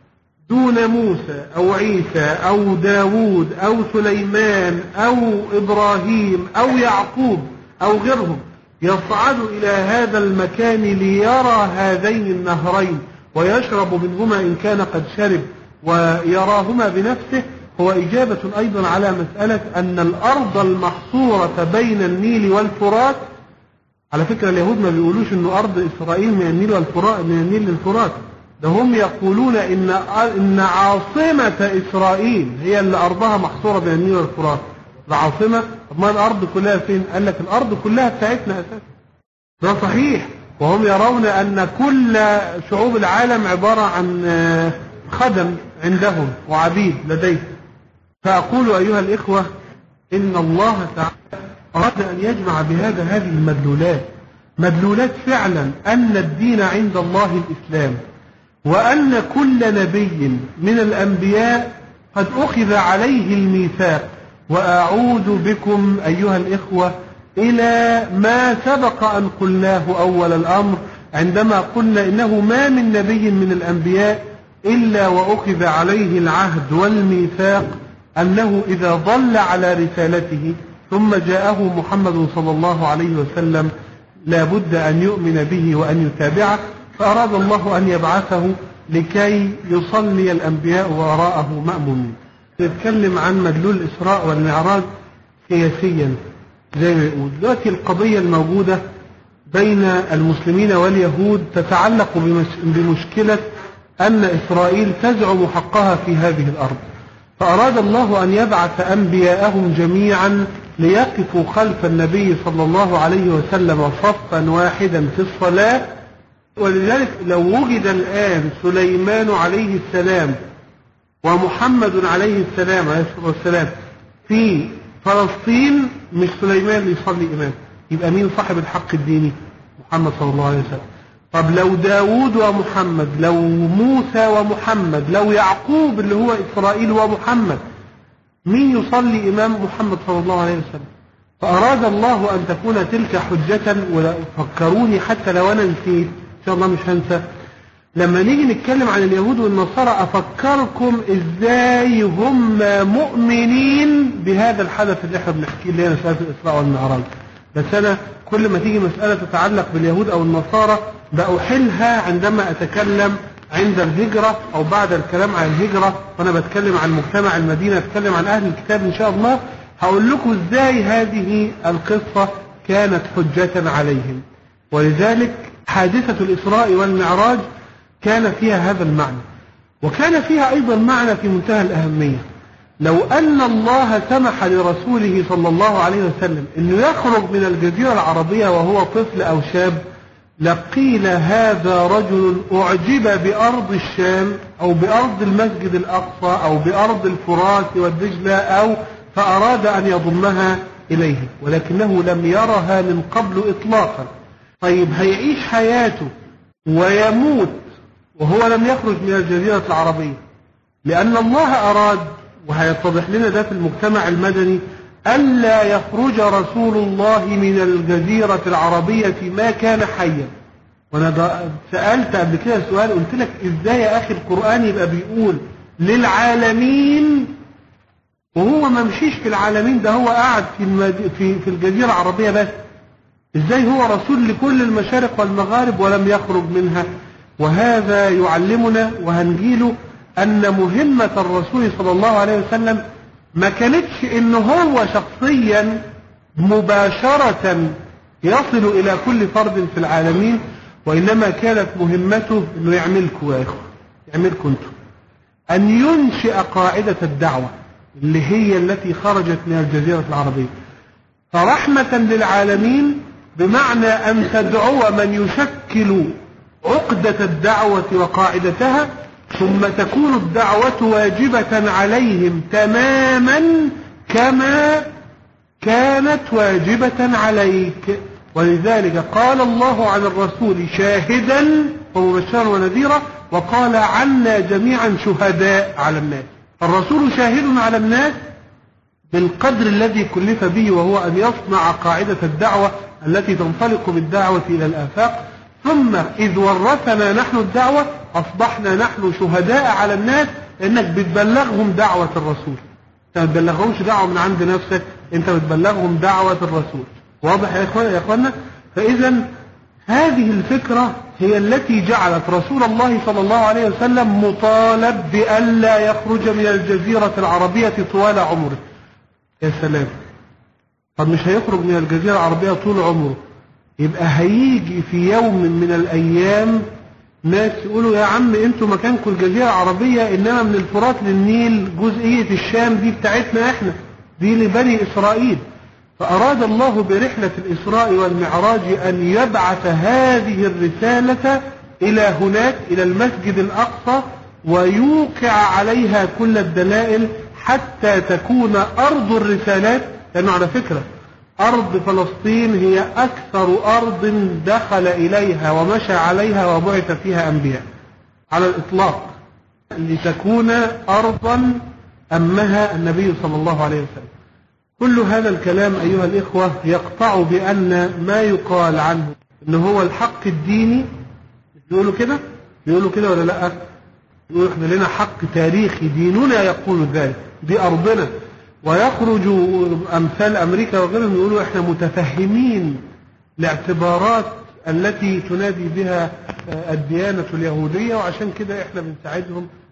S1: دون موسى أو عيسى أو داود أو سليمان أو إبراهيم أو يعقوب أو غيرهم، يصعد إلى هذا المكان ليرى هذين النهرين ويشرب منهما إن كان قد شرب ويراهما بنفسه، هو إجابة أيضا على مسألة أن الأرض المحصورة بين النيل والفرات. على فكرة اليهود ما بيقولوش أن أرض إسرائيل من النيل والفرات من النيل للفرات، ده هم يقولون إن إن عاصمة إسرائيل هي اللي أرضها محصورة بين النيل والفرات. العاصمة، طب ما الأرض كلها فين؟ قال لك الأرض كلها بتاعتنا أساسا. ده صحيح، وهم يرون أن كل شعوب العالم عبارة عن خدم عندهم وعبيد لديهم. فأقول أيها الإخوة إن الله تعالى أراد أن يجمع بهذا هذه المدلولات، مدلولات فعلا أن الدين عند الله الإسلام، وأن كل نبي من الأنبياء قد أخذ عليه الميثاق. وأعود بكم أيها الإخوة إلى ما سبق أن قلناه أول الأمر عندما قلنا إنه ما من نبي من الأنبياء إلا وأخذ عليه العهد والميثاق أنه إذا ضل على رسالته ثم جاءه محمد صلى الله عليه وسلم لا بد أن يؤمن به وأن يتابعه. فأراد الله أن يبعثه لكي يصلي الأنبياء وراءه مأمومين. نتكلم عن مدلول الإسراء والمعراج سياسيا زي ما يقول. دلوقتي القضية الموجودة بين المسلمين واليهود تتعلق بمشكلة أن إسرائيل تزعم حقها في هذه الأرض، فأراد الله أن يبعث أنبياءهم جميعا ليقفوا خلف النبي صلى الله عليه وسلم صفا واحدا في الصلاة. ولذلك لو وجد الآن سليمان عليه السلام ومحمد عليه السلام عليه الصلاة والسلام في فلسطين، مش سليمان اللي يصلي إمام، يبقى مين صاحب الحق الديني؟ محمد صلى الله عليه وسلم. طب لو داود ومحمد، لو موسى ومحمد، لو يعقوب اللي هو إسرائيل ومحمد، مين يصلي إمام محمد صلى الله عليه وسلم؟ فأراد الله أن تكون تلك حجة. وفكروني حتى لو أنا نسيت إن شاء الله مش هنسى، لما نيجي نتكلم عن اليهود والنصارى أفكركم إزاي هم مؤمنين بهذا الحدث اللي احنا بنحكيه اللي هي مسألة الإسراء والمعراج. بس أنا كل ما تيجي مسألة تتعلق باليهود أو النصارى بأحلها عندما أتكلم عند الهجرة أو بعد الكلام عن الهجرة، وأنا بتكلم عن مجتمع المدينة، أتكلم عن أهل الكتاب إن شاء الله، هقول لكم إزاي هذه القصة كانت حجة عليهم. ولذلك حادثة الإسراء والمعراج كان فيها هذا المعنى، وكان فيها أيضا معنى في منتهى الأهمية. لو أن الله سمح لرسوله صلى الله عليه وسلم أنه يخرج من الجزيرة العربية وهو طفل أو شاب، لقيل هذا رجل أعجب بأرض الشام أو بأرض المسجد الأقصى أو بأرض الفرات والدجلة، أو فأراد أن يضمها إليه، ولكنه لم يرها من قبل إطلاقا. طيب هيعيش حياته ويموت وهو لم يخرج من الجزيرة العربية، لأن الله أراد، وهيتضح لنا ده في المجتمع المدني، ألا يخرج رسول الله من الجزيرة العربية ما كان حيا. وأنا سألت قبل كده سؤال، قلت لك إزاي يا أخي القرآن يبقى بيقول للعالمين وهو ما مشيش في العالمين، ده هو قاعد في, المد... في في الجزيرة العربية بس، إزاي هو رسول لكل المشارق والمغارب ولم يخرج منها؟ وهذا يعلمنا وهنجيله أن مهمة الرسول صلى الله عليه وسلم ما كانتش إن هو شخصيا مباشرة يصل إلى كل فرد في العالمين، وإنما كانت مهمته إنه يعملكم يا إخوة، يعملكم أنتم، أن ينشئ قاعدة الدعوة اللي هي التي خرجت من الجزيرة العربية. فرحمة للعالمين بمعنى أن تدعو من يشكل عقدة الدعوة وقاعدتها، ثم تكون الدعوة واجبة عليهم تماما كما كانت واجبة عليك. ولذلك قال الله عن الرسول شاهدا ومبشرا ونذيرا، وقال عنا جميعا شهداء على الناس. الرسول شاهد على الناس بالقدر الذي كلف به، وهو أن يصنع قاعدة الدعوة التي تنطلق بالدعوة إلى الآفاق. ثم إذ ورثنا نحن الدعوة أصبحنا نحن شهداء على الناس، إنك بتبلغهم دعوة الرسول. أنت ما بتبلغهمش دعوة من عند نفسك، أنت بتبلغهم دعوة الرسول. واضح يا إخوانا يا إخوانا؟ فإذا هذه الفكرة هي التي جعلت رسول الله صلى الله عليه وسلم مطالب بألا يخرج من الجزيرة العربية طوال عمره. يا سلام، طب مش هيخرج من الجزيرة العربية طول عمره، يبقى هيجي في يوم من الأيام ناس يقولوا يا عم انتوا مكانكم الجزيرة العربية، إنما من الفرات للنيل جزئية الشام دي بتاعتنا احنا، دي لبني إسرائيل. فأراد الله برحلة الإسراء والمعراج أن يبعث هذه الرسالة إلى هناك، إلى المسجد الأقصى، ويوقع عليها كل الدلائل حتى تكون أرض الرسالات. لأنه على فكرة أرض فلسطين هي أكثر أرض دخل إليها ومشى عليها وبعث فيها أنبياء على الإطلاق، لتكون أرضا أمها النبي صلى الله عليه وسلم. كل هذا الكلام أيها الإخوة يقطع بأن ما يقال عنه إنه هو الحق الديني. يقولوا كده يقولوا كده ولا لا؟ يقولوا إحنا لنا حق تاريخي، ديننا يقول ذلك، دي أرضنا. ويخرج أمثال أمريكا وغيرهم يقولوا إحنا متفهمين الاعتبارات التي تنادي بها الديانة اليهودية، وعشان كده إحنا بنساعدهم